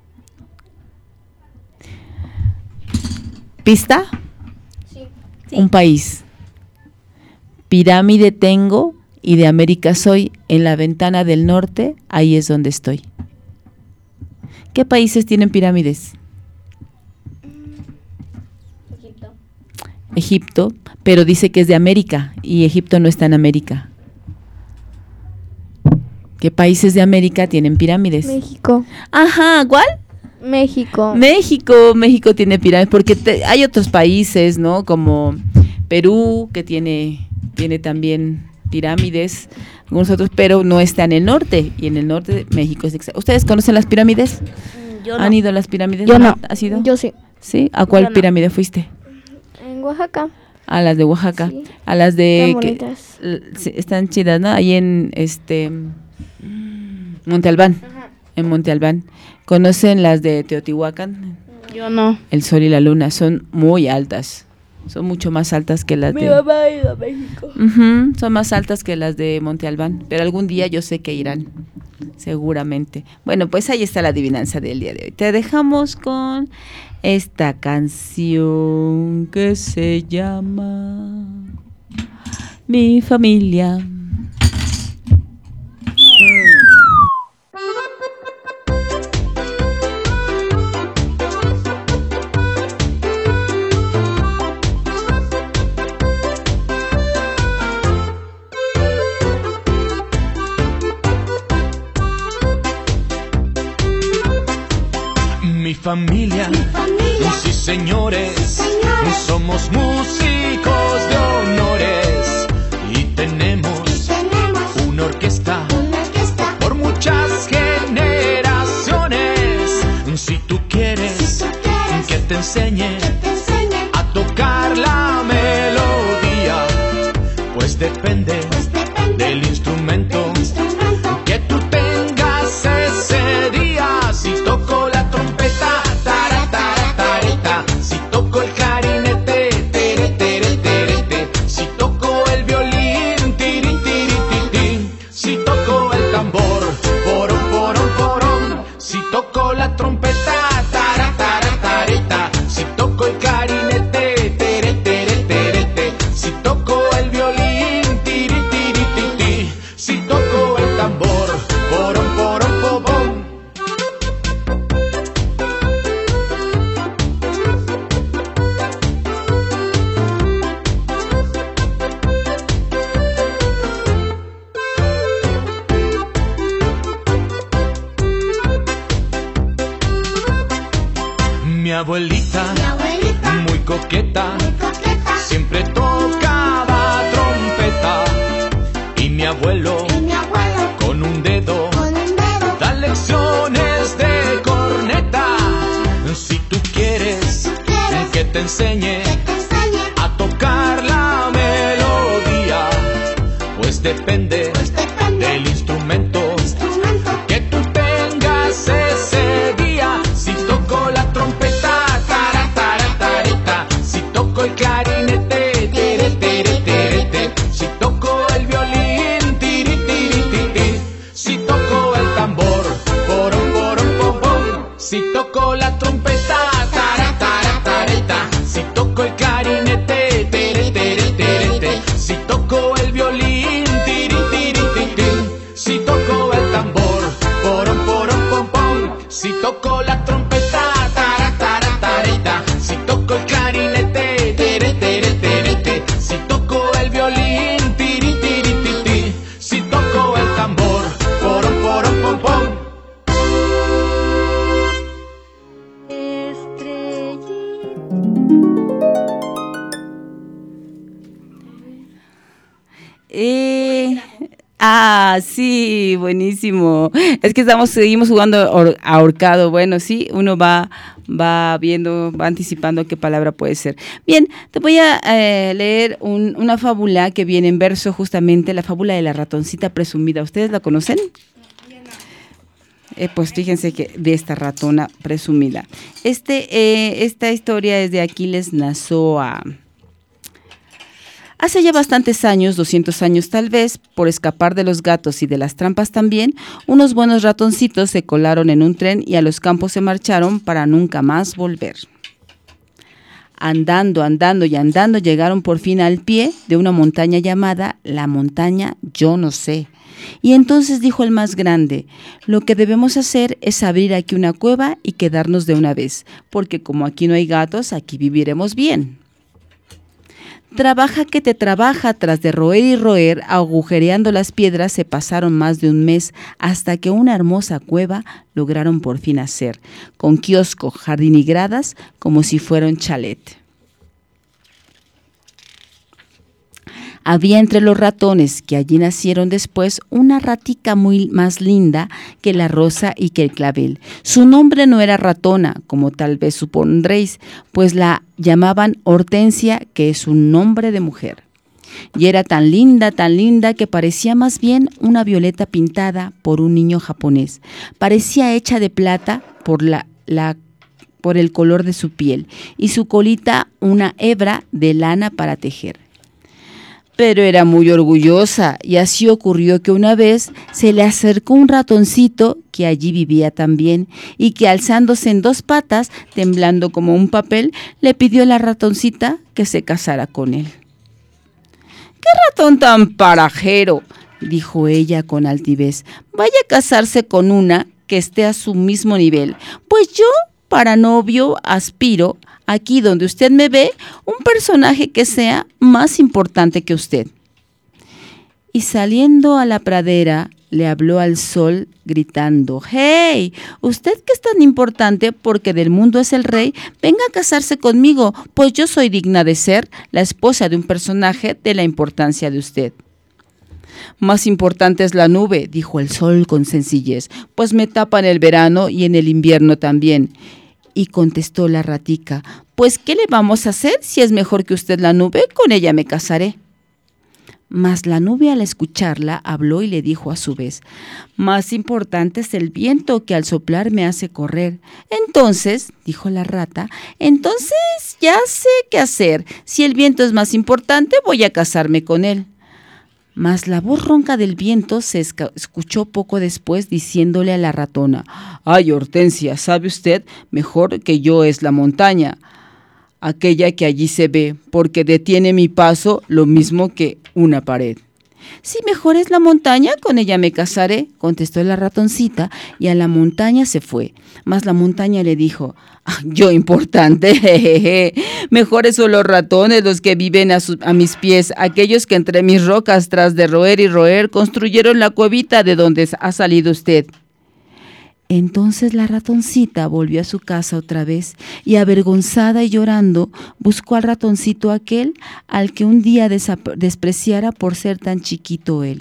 ¿Pista? Sí. Sí. Un país. Pirámide tengo y de América soy. En la ventana del norte, ahí es donde estoy. ¿Qué países tienen pirámides? Egipto. Egipto, pero dice que es de América y Egipto no está en América. ¿Qué países de América tienen pirámides? México. Ajá, ¿cuál? México. México, México tiene pirámides, porque te, hay otros países, ¿no? Como Perú, que tiene, tiene también pirámides, algunos otros, pero no está en el norte, y en el norte México es exacto. ¿Ustedes conocen las pirámides? Yo no. ¿Han ido a las pirámides? Yo no. ¿Has ido? Yo sí. ¿Sí? ¿A cuál Yo no. pirámide fuiste? En Oaxaca. A las de Oaxaca. Sí. A las de... Están que, bonitas. l- sí, están chidas, ¿no? Ahí en este Monte Albán. Ajá. En Monte Albán. ¿Conocen las de Teotihuacán? Yo no. El sol y la luna son muy altas. Son mucho más altas que las Mi de... mamá ha ido a México. Ujú, son más altas que las de Monte Albán. Pero algún día yo sé que irán. Seguramente. Bueno, pues ahí está la adivinanza del día de hoy. Te dejamos con esta canción que se llama Mi Familia. Mi familia, sí señores, somos músicos de honores y tenemos una orquesta por muchas generaciones. Si tú quieres que te enseñe a tocar la melodía, pues depende del instrumento que tú tengas ese día. Si toco la trompeta, tara, tara, tareta. Si toco el clarinete, tere, tere, tere, tere. Si toco el violín, tiri, tiri, tiri. Si toco el tambor, porón, porón, porón. Si toco la trompeta, tara, tara, tareta. Si toco el clarinete, tere, tere, tere, tere. Si toco el violín, tiri, tiri, tiri. Si toco el tambor, porón, porón, porón. Mi abuelita, muy coqueta, siempre tocaba trompeta. Y mi abuelo, con un dedo, da lecciones de corneta. Si tú quieres que te enseñe a tocar la melodía, pues depende del instrumento que tú tengas ese día. Si toco la trompeta, tara, tara, tareta. Si toco el clarinete, tere, tere, tere, tere. Si toco el violín, tiri, tiri, tiri. Si toco el tambor, porón, porón, pom, pom. Si toco la trompeta, tara, tara, tareta. Si toco el clarinete, tere, tere, tere, tere. Si toco el violín, tiri, tiri, tiri. Si toco el tambor, porón, porón, pom, pom. Si toco la trompeta, tara, tara, tareta. Si toco el clarinete, tere, tere, tere, tere. Si toco el violín, tiri, tiri, tiri. Ah, sí, buenísimo. Es que estamos, seguimos jugando ahor- ahorcado. Bueno, sí, uno va, va viendo, va anticipando qué palabra puede ser. Bien, te voy a eh, leer un, una fábula que viene en verso, justamente la fábula de la ratoncita presumida. ¿Ustedes la conocen? Eh, pues fíjense que de esta ratona presumida. Este, eh, esta historia es de Aquiles Nazoa. Hace ya bastantes años, doscientos años tal vez, por escapar de los gatos y de las trampas también, unos buenos ratoncitos se colaron en un tren y a los campos se marcharon para nunca más volver. Andando, andando y andando llegaron por fin al pie de una montaña llamada la montaña Yo no sé. Y entonces dijo el más grande: lo que debemos hacer es abrir aquí una cueva y quedarnos de una vez, porque como aquí no hay gatos, aquí viviremos bien. Trabaja que te trabaja, tras de roer y roer, agujereando las piedras, se pasaron más de un mes hasta que una hermosa cueva lograron por fin hacer, con kiosco, jardín y gradas, como si fuera un chalet. Había entre los ratones que allí nacieron después una ratica muy más linda que la rosa y que el clavel. Su nombre no era ratona, como tal vez supondréis, pues la llamaban Hortensia, que es un nombre de mujer. Y era tan linda, tan linda, que parecía más bien una violeta pintada por un niño japonés. Parecía hecha de plata por la, la por el color de su piel, y su colita una hebra de lana para tejer. Pero era muy orgullosa, y así ocurrió que una vez se le acercó un ratoncito que allí vivía también, y que alzándose en dos patas, temblando como un papel, le pidió a la ratoncita que se casara con él. ¡Qué ratón tan parajero!, dijo ella con altivez. Vaya a casarse con una que esté a su mismo nivel, pues yo para novio aspiro, aquí donde usted me ve, un personaje que sea más importante que usted. Y saliendo a la pradera, le habló al sol gritando: ¡Hey! Usted que es tan importante porque del mundo es el rey, venga a casarse conmigo, pues yo soy digna de ser la esposa de un personaje de la importancia de usted. Más importante es la nube, dijo el sol con sencillez, pues me tapa en el verano y en el invierno también. Y contestó la ratica: pues ¿qué le vamos a hacer si es mejor que usted la nube? Con ella me casaré. Mas la nube, al escucharla, habló y le dijo a su vez: más importante es el viento, que al soplar me hace correr. Entonces, dijo la rata, entonces ya sé qué hacer. Si el viento es más importante, voy a casarme con él. Mas la voz ronca del viento se escuchó poco después diciéndole a la ratona: ¡ay, Hortensia! ¿Sabe usted? Mejor que yo es la montaña, aquella que allí se ve, porque detiene mi paso lo mismo que una pared. Si mejor es la montaña, con ella me casaré, contestó la ratoncita, y a la montaña se fue. Mas la montaña le dijo: ah, yo importante, jejeje. Mejores son los ratones los que viven a, su, a mis pies, aquellos que entre mis rocas, tras de roer y roer, construyeron la cuevita de donde ha salido usted. Entonces la ratoncita volvió a su casa otra vez, y avergonzada y llorando, buscó al ratoncito aquel al que un día desap- despreciara por ser tan chiquito él.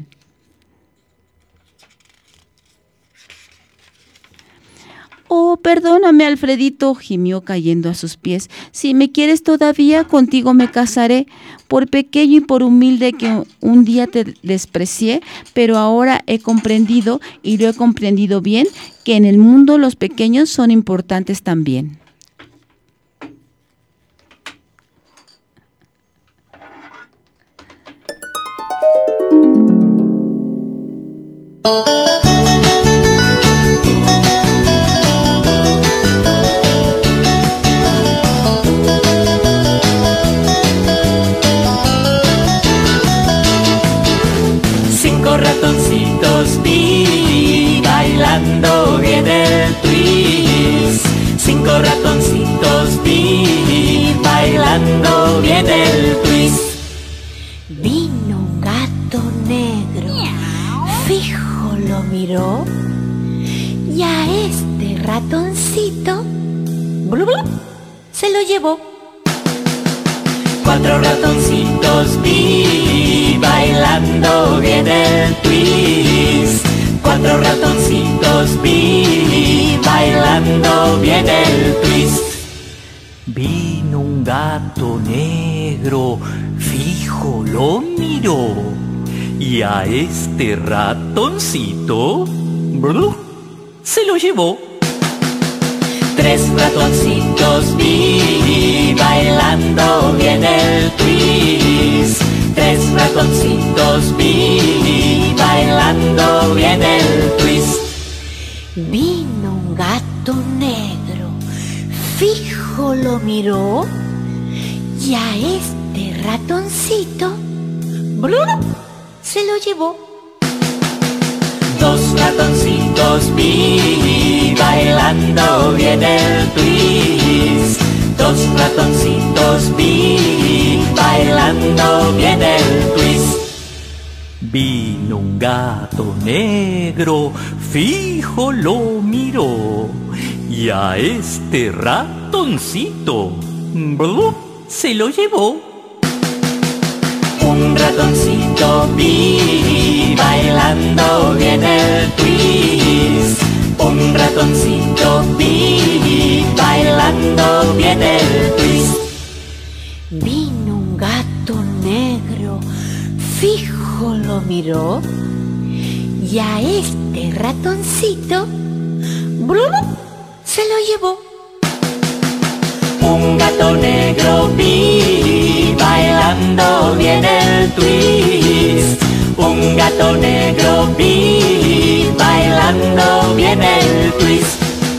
Oh, perdóname, Alfredito, gimió cayendo a sus pies. Si me quieres todavía, contigo me casaré. Por pequeño y por humilde que un día te desprecié, pero ahora he comprendido, y lo he comprendido bien, que en el mundo los pequeños son importantes también. Cinco ratoncitos vi bailando bien el twist. Cinco ratoncitos vi bailando bien el twist. Vino un gato negro, fijo lo miró, y a este ratoncito blu, blu, se lo llevó. Cuatro ratoncitos vi bailando bien el twist. Cuatro ratoncitos vi bailando bien el twist. Vino un gato negro, fijo lo miró, y a este ratoncito ¡brr! Se lo llevó. Tres ratoncitos vi bailando bien el twist. Tres ratoncitos vi bailando bien el twist. Vino un gato negro, fijo lo miró, y a este ratoncito ¡brr! Se lo llevó. Dos ratoncitos vi bailando bien el twist. Dos ratoncitos vi bailando bien el twist. Vino un gato negro, fijo lo miró, y a este ratoncito ¡brr! Se lo llevó. Un ratoncito vi bailando bien el twist. Un ratoncito vi bailando bien el twist. Vino un gato negro, fijo lo miró, y a este ratoncito ¡brr! Se lo llevó. Un gato negro vi bailando bien el twist. Un gato negro vi bailando bien el twist.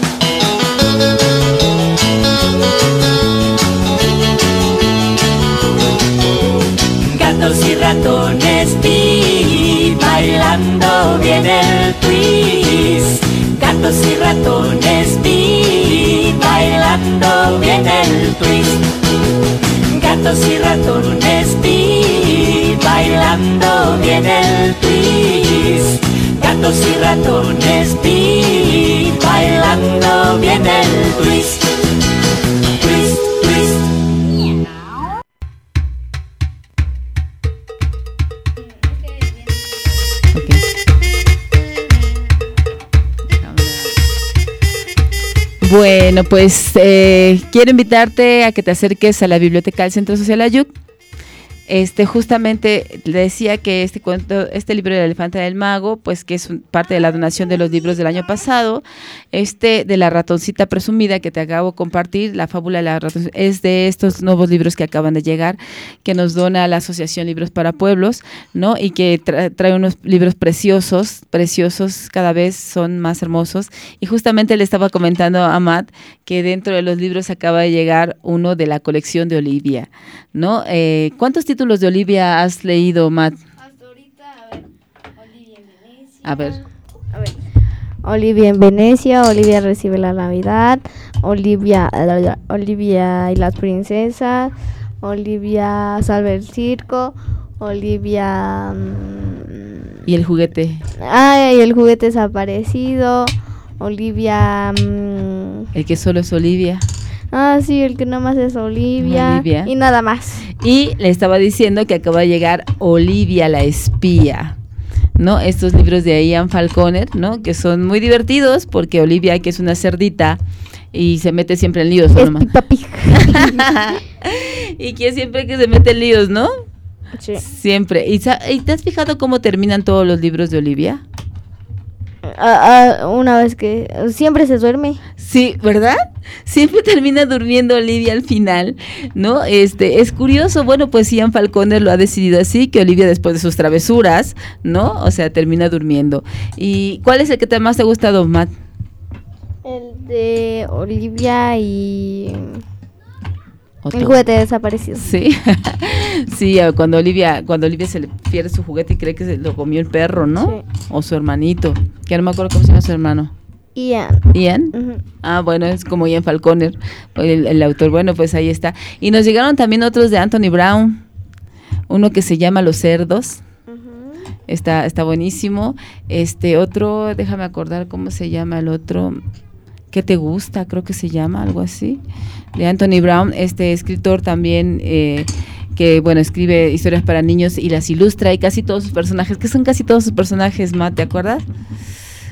Gatos y ratones vi bailando bien el twist. Gatos y ratones vi bailando bien el twist. Gatos y ratones vi bailando bien el twist. Gatos y ratones vi bailando bien el twist. Twist, twist. Bueno, pues eh, quiero invitarte a que te acerques a la Biblioteca del Centro Social Ayuc. Este, justamente le decía que este cuento, este libro del Elefante del Mago, pues que es un, parte de la donación de los libros del año pasado, este de la ratoncita presumida que te acabo de compartir, la fábula de la ratoncita, es de estos nuevos libros que acaban de llegar, que nos dona la Asociación Libros para Pueblos, ¿no? Y que tra trae unos libros preciosos, preciosos, cada vez son más hermosos. Y justamente le estaba comentando a Matt que dentro de los libros acaba de llegar uno de la colección de Olivia, ¿no? Eh, ¿Cuántos títulos de Olivia has leído, Matt? Hasta ahorita, a ver, Olivia en Venecia. A ver. A ver. Olivia en Venecia, Olivia recibe la Navidad, Olivia, Olivia y las princesas, Olivia salva el circo, Olivia... Mmm, ¿Y el juguete? Ah, y el juguete desaparecido, Olivia... Mmm, el que solo es Olivia. Ah, sí, el que nomás es Olivia, Olivia y nada más. Y le estaba diciendo que acaba de llegar Olivia la espía, ¿no? Estos libros de Ian Falconer, ¿no? Que son muy divertidos porque Olivia, que es una cerdita y se mete siempre en líos. Es papi. Y que siempre que se mete en líos, ¿no? Sí. Siempre. ¿Y, ¿Y te has fijado cómo terminan todos los libros de Olivia? Uh, uh, una vez que siempre se duerme. Sí, ¿verdad? Siempre termina durmiendo Olivia al final, ¿no? Este, es curioso, bueno, pues Ian Falconer lo ha decidido así, que Olivia después de sus travesuras, ¿no? O sea, termina durmiendo. ¿Y cuál es el que te más te ha gustado, Matt? El de Olivia y... ¿Otro? El juguete desaparecido. Sí, sí, cuando Olivia, cuando Olivia se le pierde su juguete y cree que se lo comió el perro, ¿no? Sí. O su hermanito, que no me acuerdo cómo se llama su hermano. Ian. ¿Ian? Uh-huh. Ah, bueno, es como Ian Falconer, el, el autor. Bueno, pues ahí está. Y nos llegaron también otros de Anthony Brown, uno que se llama Los Cerdos. Uh-huh. Está, está buenísimo. Este otro, déjame acordar cómo se llama el otro. ¿Qué te gusta? Creo que se llama, algo así, de Anthony Brown, este escritor también eh, que, bueno, escribe historias para niños y las ilustra, y casi todos sus personajes, que son casi todos sus personajes, Matt, ¿te acuerdas?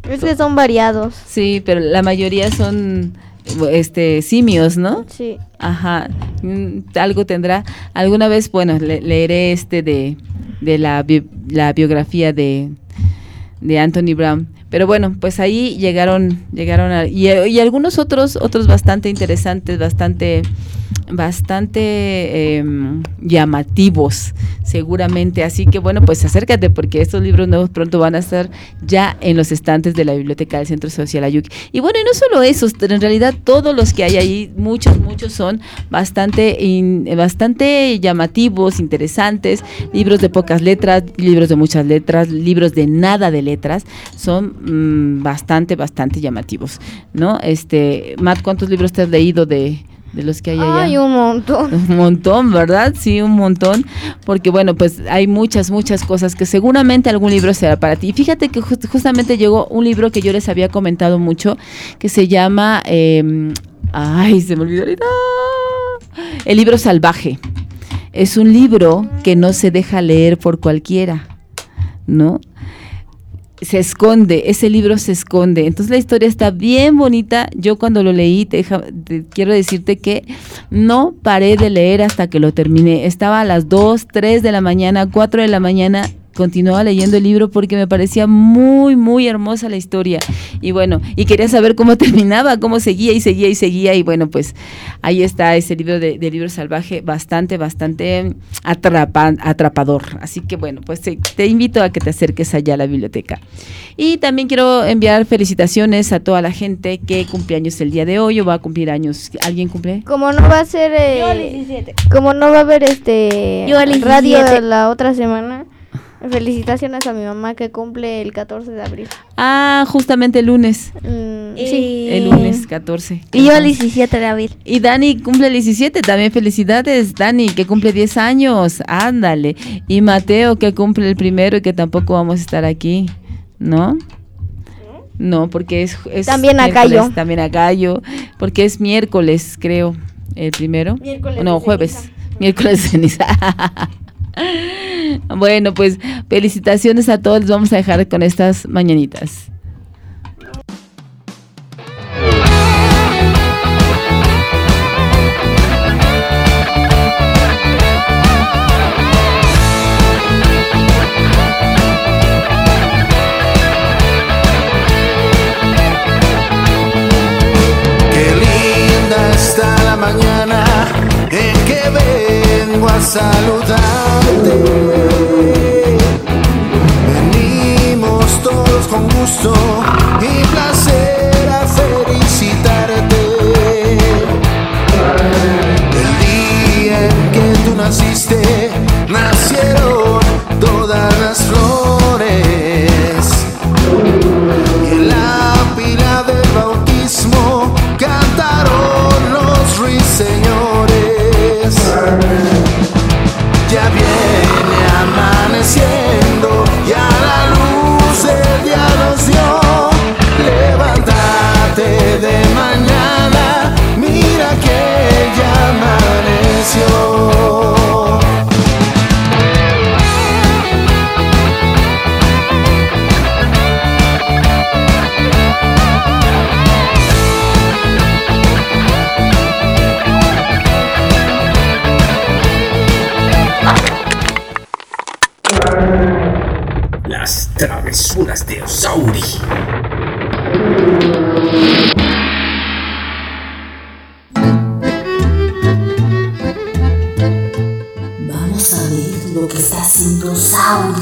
Es que son variados. Sí, pero la mayoría son este simios, ¿no? Sí. Ajá. Mm, algo tendrá. Alguna vez, bueno, le, leeré este de, de la, bi, la biografía de, de Anthony Brown. Pero bueno, pues ahí llegaron, llegaron a, y, y algunos otros, otros bastante interesantes, bastante, bastante eh, llamativos, seguramente. Así que bueno, pues acércate, porque estos libros nuevos pronto van a estar ya en los estantes de la biblioteca del Centro Social Ayuc. Y bueno, y no solo esos, en realidad todos los que hay ahí, muchos, muchos son bastante, in, bastante llamativos, interesantes, libros de pocas letras, libros de muchas letras, libros de nada de letras, son mmm, bastante, bastante llamativos, ¿no? Este, Matt, ¿cuántos libros te has leído de, de los que hay allá? Ay, un montón. Un montón, ¿verdad? Sí, un montón, porque bueno, pues hay muchas, muchas cosas que seguramente algún libro será para ti. Y fíjate que just, justamente llegó un libro que yo les había comentado mucho, que se llama, eh, ay, se me olvidó ahorita, El libro salvaje. Es un libro que no se deja leer por cualquiera, ¿no? Se esconde, ese libro se esconde. Entonces la historia está bien bonita. Yo cuando lo leí, te, deja, te quiero decirte que no paré de leer hasta que lo terminé. Estaba a las dos, tres de la mañana, cuatro de la mañana, continuaba leyendo el libro porque me parecía muy, muy hermosa la historia. Y bueno, y quería saber cómo terminaba, cómo seguía y seguía y seguía. Y bueno, pues ahí está ese libro de, de Libro Salvaje, bastante, bastante atrapa, atrapador. Así que bueno, pues te, te invito a que te acerques allá a la biblioteca. Y también quiero enviar felicitaciones a toda la gente que cumple años el día de hoy o va a cumplir años. ¿Alguien cumple? Como no va a ser... Eh, Yo el diecisiete. Como no va a haber este Yo el radio diecisiete. la otra semana... Felicitaciones a mi mamá que cumple el catorce de abril. Ah, justamente el lunes. Mm, Y- sí. El lunes catorce. Y yo el diecisiete de abril. Y Dani cumple el diecisiete, también felicidades, Dani, que cumple diez años, ándale. Y Mateo, que cumple el primero y que tampoco vamos a estar aquí, ¿no? No, porque es, es También a miércoles, Gallo. También a Gallo, porque es miércoles, creo, el primero. Miércoles No, de jueves. ceniza. Miércoles de ceniza. Bueno, pues felicitaciones a todos, les vamos a dejar con estas mañanitas. Qué linda está la mañana en que vengo a saludarte. Venimos todos con gusto y placer a felicitarte. El día en que tú naciste, nacieron todas las flores. Y en la pila del bautismo cantaron los ruiseñores. Ya viene amaneciendo, ya la luz del día nos dio. Levántate de mañana, mira que ya amaneció. Las travesuras de Osauri. Vamos a ver lo que está haciendo Sauri.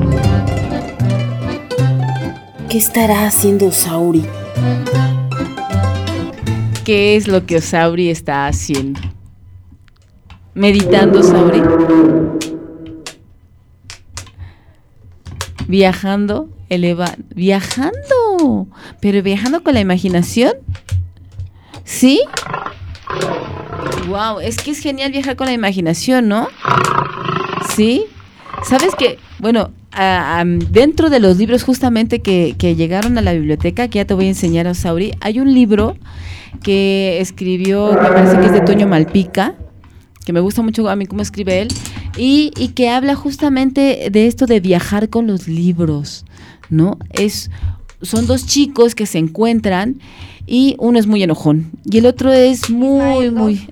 ¿Qué estará haciendo Sauri? qué es lo que Osauri está haciendo. Meditando, Osauri. Viajando, eleva, viajando, pero viajando con la imaginación. ¿Sí? Wow, es que es genial viajar con la imaginación, ¿no? ¿Sí? ¿Sabes qué? Bueno, uh, um, dentro de los libros justamente que, que llegaron a la biblioteca, que ya te voy a enseñar, Osauri, hay un libro que escribió, me parece que es de Toño Malpica, que me gusta mucho a mí cómo escribe él, y, y que habla justamente de esto de viajar con los libros, ¿no? Es, son dos chicos que se encuentran y uno es muy enojón y el otro es muy, muy,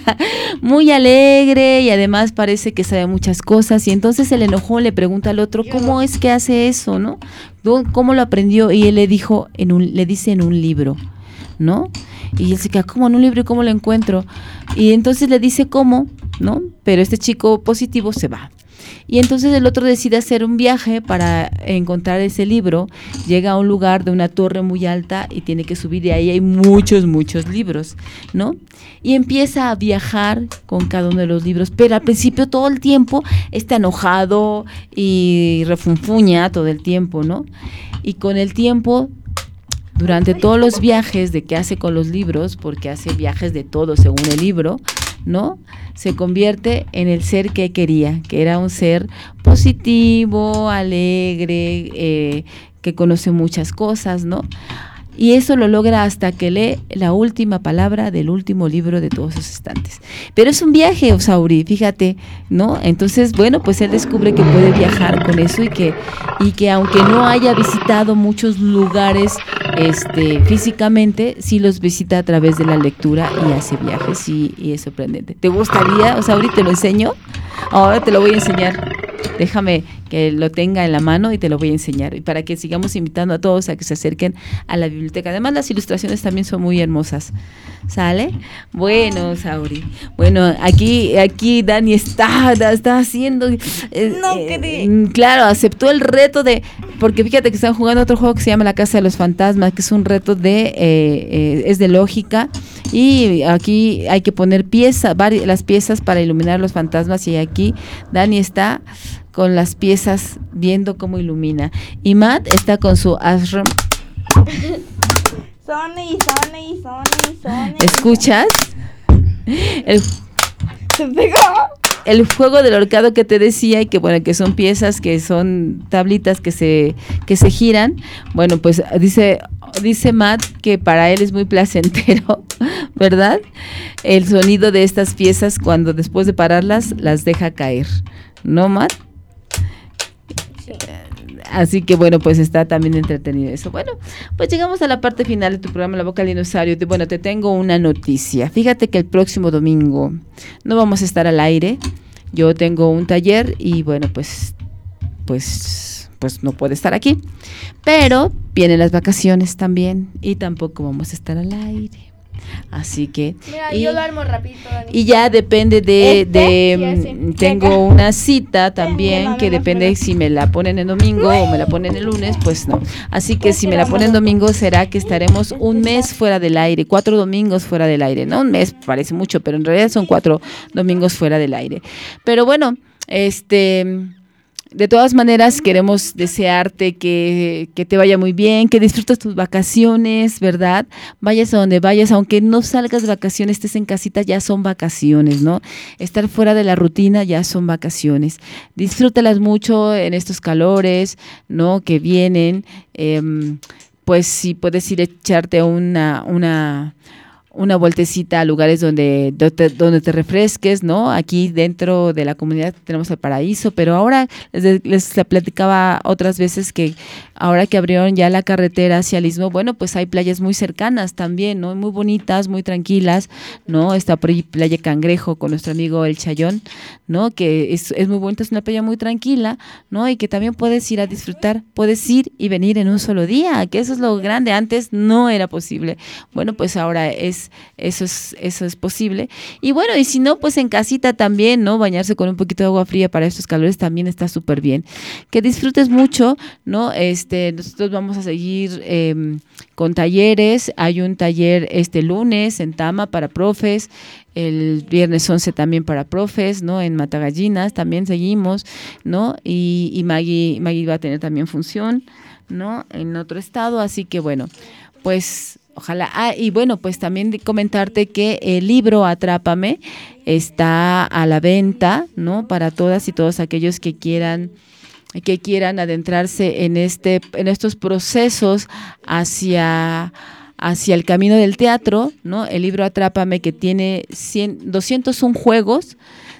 muy alegre y además parece que sabe muchas cosas, y entonces el enojón le pregunta al otro cómo es que hace eso, ¿no? ¿Cómo lo aprendió? Y él le dijo, en un, le dice en un libro, ¿no? Y él se queda, ¿cómo en un libro y cómo lo encuentro? Y entonces le dice cómo, ¿no? Pero este chico positivo se va. Y entonces el otro decide hacer un viaje para encontrar ese libro, llega a un lugar de una torre muy alta y tiene que subir, y ahí hay muchos, muchos libros, ¿no? Y empieza a viajar con cada uno de los libros, pero al principio todo el tiempo está enojado y refunfuña todo el tiempo, ¿no? Y con el tiempo, durante todos los viajes de que hace con los libros, porque hace viajes de todo según el libro, ¿no? Se convierte en el ser que quería, que era un ser positivo, alegre, eh, que conoce muchas cosas, ¿no? Y eso lo logra hasta que lee la última palabra del último libro de todos sus estantes. Pero es un viaje, Osauri, fíjate, ¿no? Entonces, bueno, pues él descubre que puede viajar con eso y que, y que aunque no haya visitado muchos lugares este, físicamente, sí los visita a través de la lectura y hace viajes, y, y es sorprendente. ¿Te gustaría, Osauri, te lo enseño? Ahora te lo voy a enseñar. Déjame que lo tenga en la mano y te lo voy a enseñar, y para que sigamos invitando a todos a que se acerquen a la biblioteca. Además, las ilustraciones también son muy hermosas. ¿Sale? Bueno, Sauri. Bueno, aquí aquí Dani está, está haciendo... Eh, no, eh, claro, aceptó el reto de... Porque fíjate que están jugando otro juego que se llama La Casa de los Fantasmas, que es un reto de... Eh, eh, es de lógica, y aquí hay que poner piezas, varias, las piezas para iluminar los fantasmas, y aquí Dani está con las piezas viendo cómo ilumina, y Matt está con su ashram. Sony, Sony, Sony, Sony. ¿Escuchas? El, Se pegó. el juego del ahorcado que te decía, y que bueno, que son piezas, que son tablitas que se que se giran. Bueno, pues dice dice Matt que para él es muy placentero, ¿verdad? El sonido de estas piezas cuando después de pararlas las deja caer, ¿no, Matt? Sí. Así que bueno, pues está también entretenido eso. Bueno, pues llegamos a la parte final de tu programa La Boca del Dinosaurio. Bueno, te tengo una noticia. Fíjate que el próximo domingo no vamos a estar al aire. Yo tengo un taller y bueno, pues, pues, pues no puedo estar aquí. Pero vienen las vacaciones también y tampoco vamos a estar al aire. Así que Mira, y, yo lo armo rapidito, Dani. y ya depende de, Este, de sí, tengo una cita también Venga, que venga, depende venga. si me la ponen el domingo o me la ponen el lunes, pues no. Así que si me la ponen domingo será que estaremos un mes fuera del aire, cuatro domingos fuera del aire, no un mes parece mucho, pero en realidad son cuatro domingos fuera del aire. Pero bueno, este de todas maneras queremos desearte que, que te vaya muy bien, que disfrutes tus vacaciones, ¿verdad? Vayas a donde vayas, aunque no salgas de vacaciones, estés en casita, ya son vacaciones, ¿no? Estar fuera de la rutina ya son vacaciones. Disfrútalas mucho en estos calores, ¿no? Que vienen, eh, pues si puedes ir a echarte una... una una vueltecita a lugares donde, donde, donde te refresques, ¿no? Aquí dentro de la comunidad tenemos el Paraíso, pero ahora les, les platicaba otras veces que ahora que abrieron ya la carretera hacia el Istmo, bueno, pues hay playas muy cercanas también, ¿no? Muy bonitas, muy tranquilas, ¿no? Está por ahí Playa Cangrejo con nuestro amigo El Chayón, ¿no? Que es, es muy bonita, es una playa muy tranquila, ¿no? Y que también puedes ir a disfrutar, puedes ir y venir en un solo día, que eso es lo grande, antes no era posible. Bueno, pues ahora es Entonces, eso es, eso es posible. Y bueno, y si no, pues en casita también, ¿no? Bañarse con un poquito de agua fría para estos calores también está súper bien. Que disfrutes mucho, ¿no? Este, nosotros vamos a seguir eh, con talleres. Hay un taller este lunes en Tama para profes, el viernes once también para profes, ¿no? En Matagallinas también seguimos, ¿no? Y, y Maggie, Maggie va a tener también función, ¿no? En otro estado, así que bueno, pues ojalá. Ah, y bueno, pues también de comentarte que el libro Atrápame está a la venta, ¿no? Para todas y todos aquellos que quieran que quieran adentrarse en este en estos procesos hacia hacia el camino del teatro, ¿no? El libro Atrápame, que tiene cien, doscientos uno juegos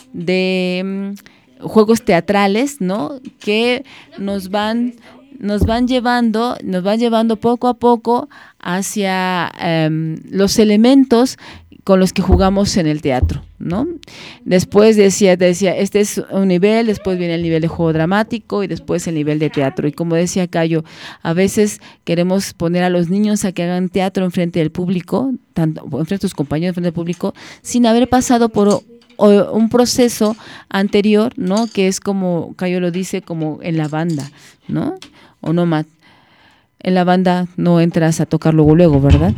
de um, juegos teatrales, ¿no? Que nos van nos van llevando, nos van llevando poco a poco hacia um, los elementos con los que jugamos en el teatro, ¿no? Después decía, decía, este es un nivel, después viene el nivel de juego dramático y después el nivel de teatro. Y como decía Cayo, a veces queremos poner a los niños a que hagan teatro enfrente del público, tanto enfrente de sus compañeros, enfrente del público, sin haber pasado por o un proceso anterior, ¿no? Que es como Cayo lo dice, como en la banda, ¿no? O no, Matt. En la banda no entras a tocar luego, luego, ¿verdad?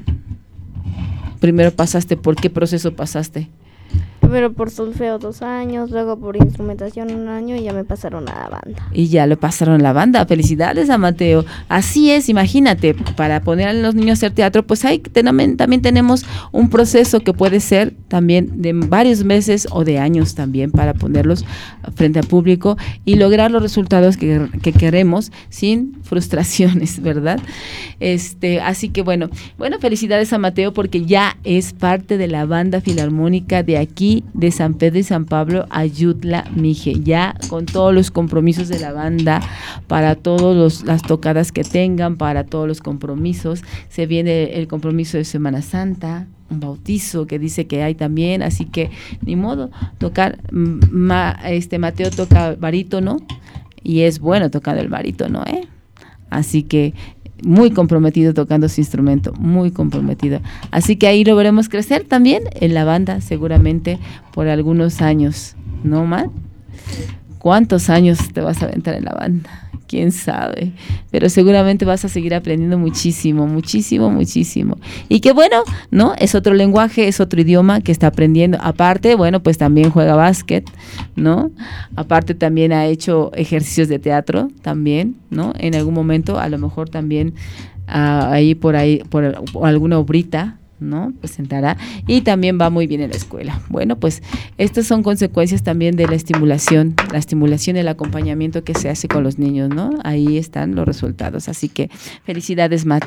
Primero pasaste, ¿por qué proceso pasaste? Primero por solfeo dos años, luego por instrumentación un año y ya me pasaron a la banda. Y ya lo pasaron a la banda. Felicidades a Mateo. Así es, imagínate, para poner a los niños a hacer teatro, pues hay también, también tenemos un proceso que puede ser también de varios meses o de años también para ponerlos frente al público y lograr los resultados que, que queremos sin frustraciones, ¿verdad? Este, así que bueno, bueno, felicidades a Mateo porque ya es parte de la banda filarmónica de aquí de San Pedro y San Pablo, Ayutla, Mije, ya con todos los compromisos de la banda, para todas las tocadas que tengan, para todos los compromisos. Se viene el compromiso de Semana Santa, un bautizo que dice que hay también, así que ni modo, tocar, ma, este Mateo toca barítono y es bueno tocando el barítono, ¿eh? Así que muy comprometido tocando su instrumento, muy comprometido. Así que ahí lo veremos crecer también en la banda, seguramente por algunos años, ¿no, Matt? ¿Cuántos años te vas a aventar en la banda? Quién sabe, pero seguramente vas a seguir aprendiendo muchísimo, muchísimo, muchísimo. Y qué bueno, ¿no? Es otro lenguaje, es otro idioma que está aprendiendo. Aparte, bueno, pues también juega básquet, ¿no? Aparte también ha hecho ejercicios de teatro, también, ¿no? En algún momento, a lo mejor también uh, ahí por ahí, por, por alguna obrita, ¿no? Presentará y también va muy bien en la escuela. Bueno, pues estas son consecuencias también de la estimulación, la estimulación y el acompañamiento que se hace con los niños, ¿no? Ahí están los resultados. Así que felicidades, Matt.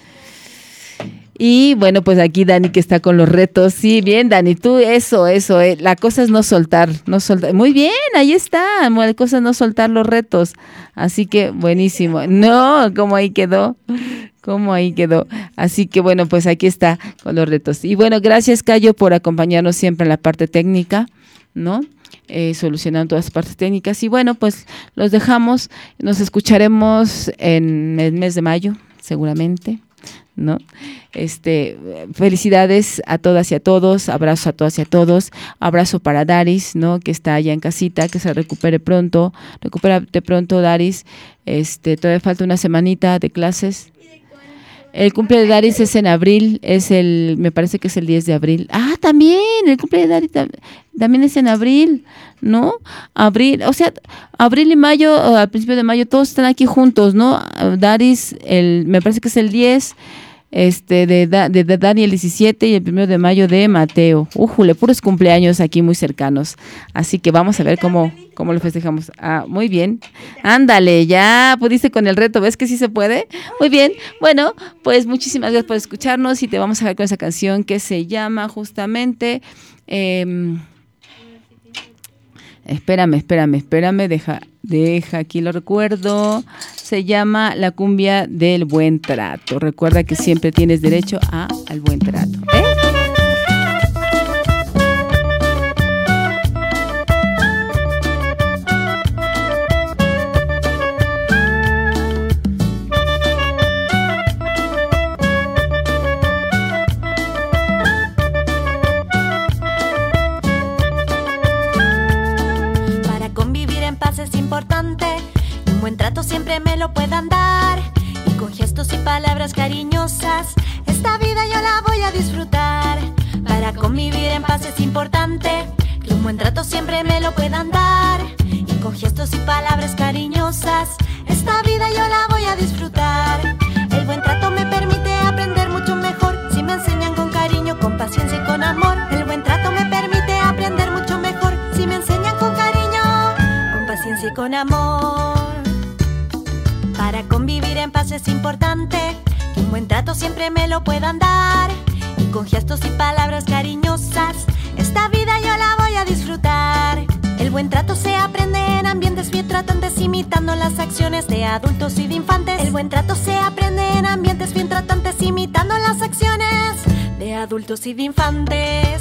Y bueno, pues aquí Dani que está con los retos. Sí, bien, Dani, tú eso, eso, eh. La cosa es no soltar, no soltar. Muy bien, ahí está. La cosa es no soltar los retos. Así que buenísimo. No, como ahí quedó. Cómo ahí quedó. Así que bueno, pues aquí está con los retos. Y bueno, gracias Cayo por acompañarnos siempre en la parte técnica, ¿no? Eh, solucionando todas las partes técnicas. Y bueno, pues los dejamos. Nos escucharemos en el mes de mayo, seguramente, ¿no? Este, felicidades a todas y a todos, abrazo a todas y a todos, abrazo para Daris, ¿no? Que está allá en casita, que se recupere pronto, recupérate pronto, Daris. Este, todavía falta una semanita de clases. El cumple de Daris es en abril, es el, me parece que es el diez de abril. Ah, también, el cumple de Daris tam, también es en abril, ¿no? Abril, o sea, abril y mayo, al principio de mayo, todos están aquí juntos, ¿no? Daris, el, me parece que es el diez, este, de, de, de Dani el diecisiete y el primero de mayo de Mateo. Ujule, puros cumpleaños aquí muy cercanos. Así que vamos a ver cómo, cómo lo festejamos. Ah, muy bien. Ándale, ya pudiste con el reto. ¿Ves que sí se puede? Muy bien. Bueno, pues muchísimas gracias por escucharnos y te vamos a ver con esa canción que se llama justamente... Eh, Espérame, espérame, espérame, deja, deja, aquí lo recuerdo. Se llama La cumbia del buen trato. Recuerda que siempre tienes derecho a, al buen trato, ¿eh? siempre me lo puedan dar. Y con gestos y palabras cariñosas, esta vida yo la voy a disfrutar. Para convivir en paz es importante que un buen trato siempre me lo puedan dar. Y con gestos y palabras cariñosas, esta vida yo la voy a disfrutar. El buen trato me permite aprender mucho mejor si me enseñan con cariño, con paciencia y con amor. El buen trato me permite aprender mucho mejor si me enseñan con cariño, con paciencia y con amor. Para convivir en paz es importante que un buen trato siempre me lo puedan dar. Y con gestos y palabras cariñosas, esta vida yo la voy a disfrutar. El buen trato se aprende en ambientes bien tratantes, imitando las acciones de adultos y de infantes. El buen trato se aprende en ambientes bien tratantes, imitando las acciones de adultos y de infantes.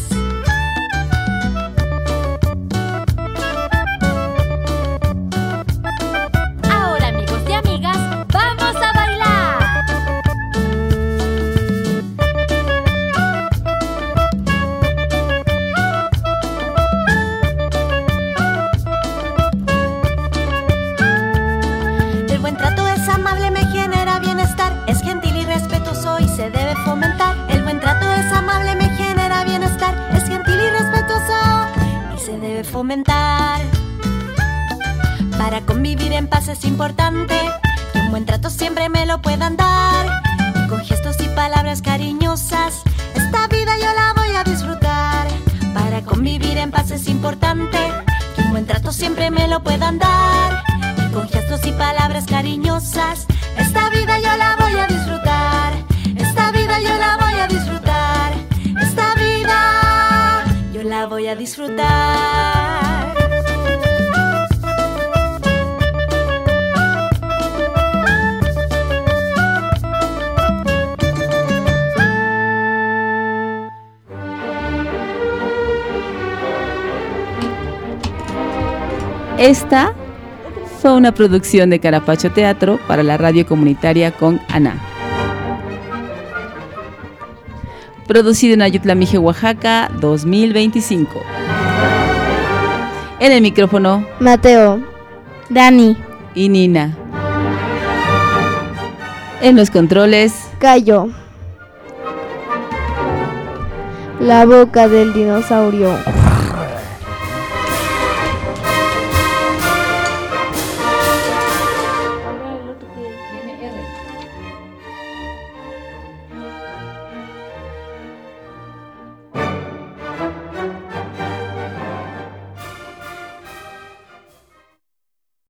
Ahora, amigos y amigas, vamos a bailar. El buen trato es amable, me genera bienestar, es gentil y respetuoso y se debe fomentar. El buen trato es amable, me genera bienestar, es gentil y respetuoso y se debe fomentar. Para convivir en paz es importante que un buen trato siempre me lo puedan dar. Y con gestos y palabras cariñosas, esta vida yo la voy a disfrutar. Para convivir en paz es importante que un buen trato siempre me lo puedan dar. Y con gestos y palabras cariñosas, esta vida yo la voy a disfrutar. Esta vida yo la voy a disfrutar. Esta vida yo la voy a disfrutar. Esta fue una producción de Carapacho Teatro para la radio comunitaria con Ana. Producido en Ayutla, Mije, Oaxaca, dos mil veinticinco. En el micrófono, Mateo, Dani y Nina. En los controles, Cayo. La boca del dinosaurio.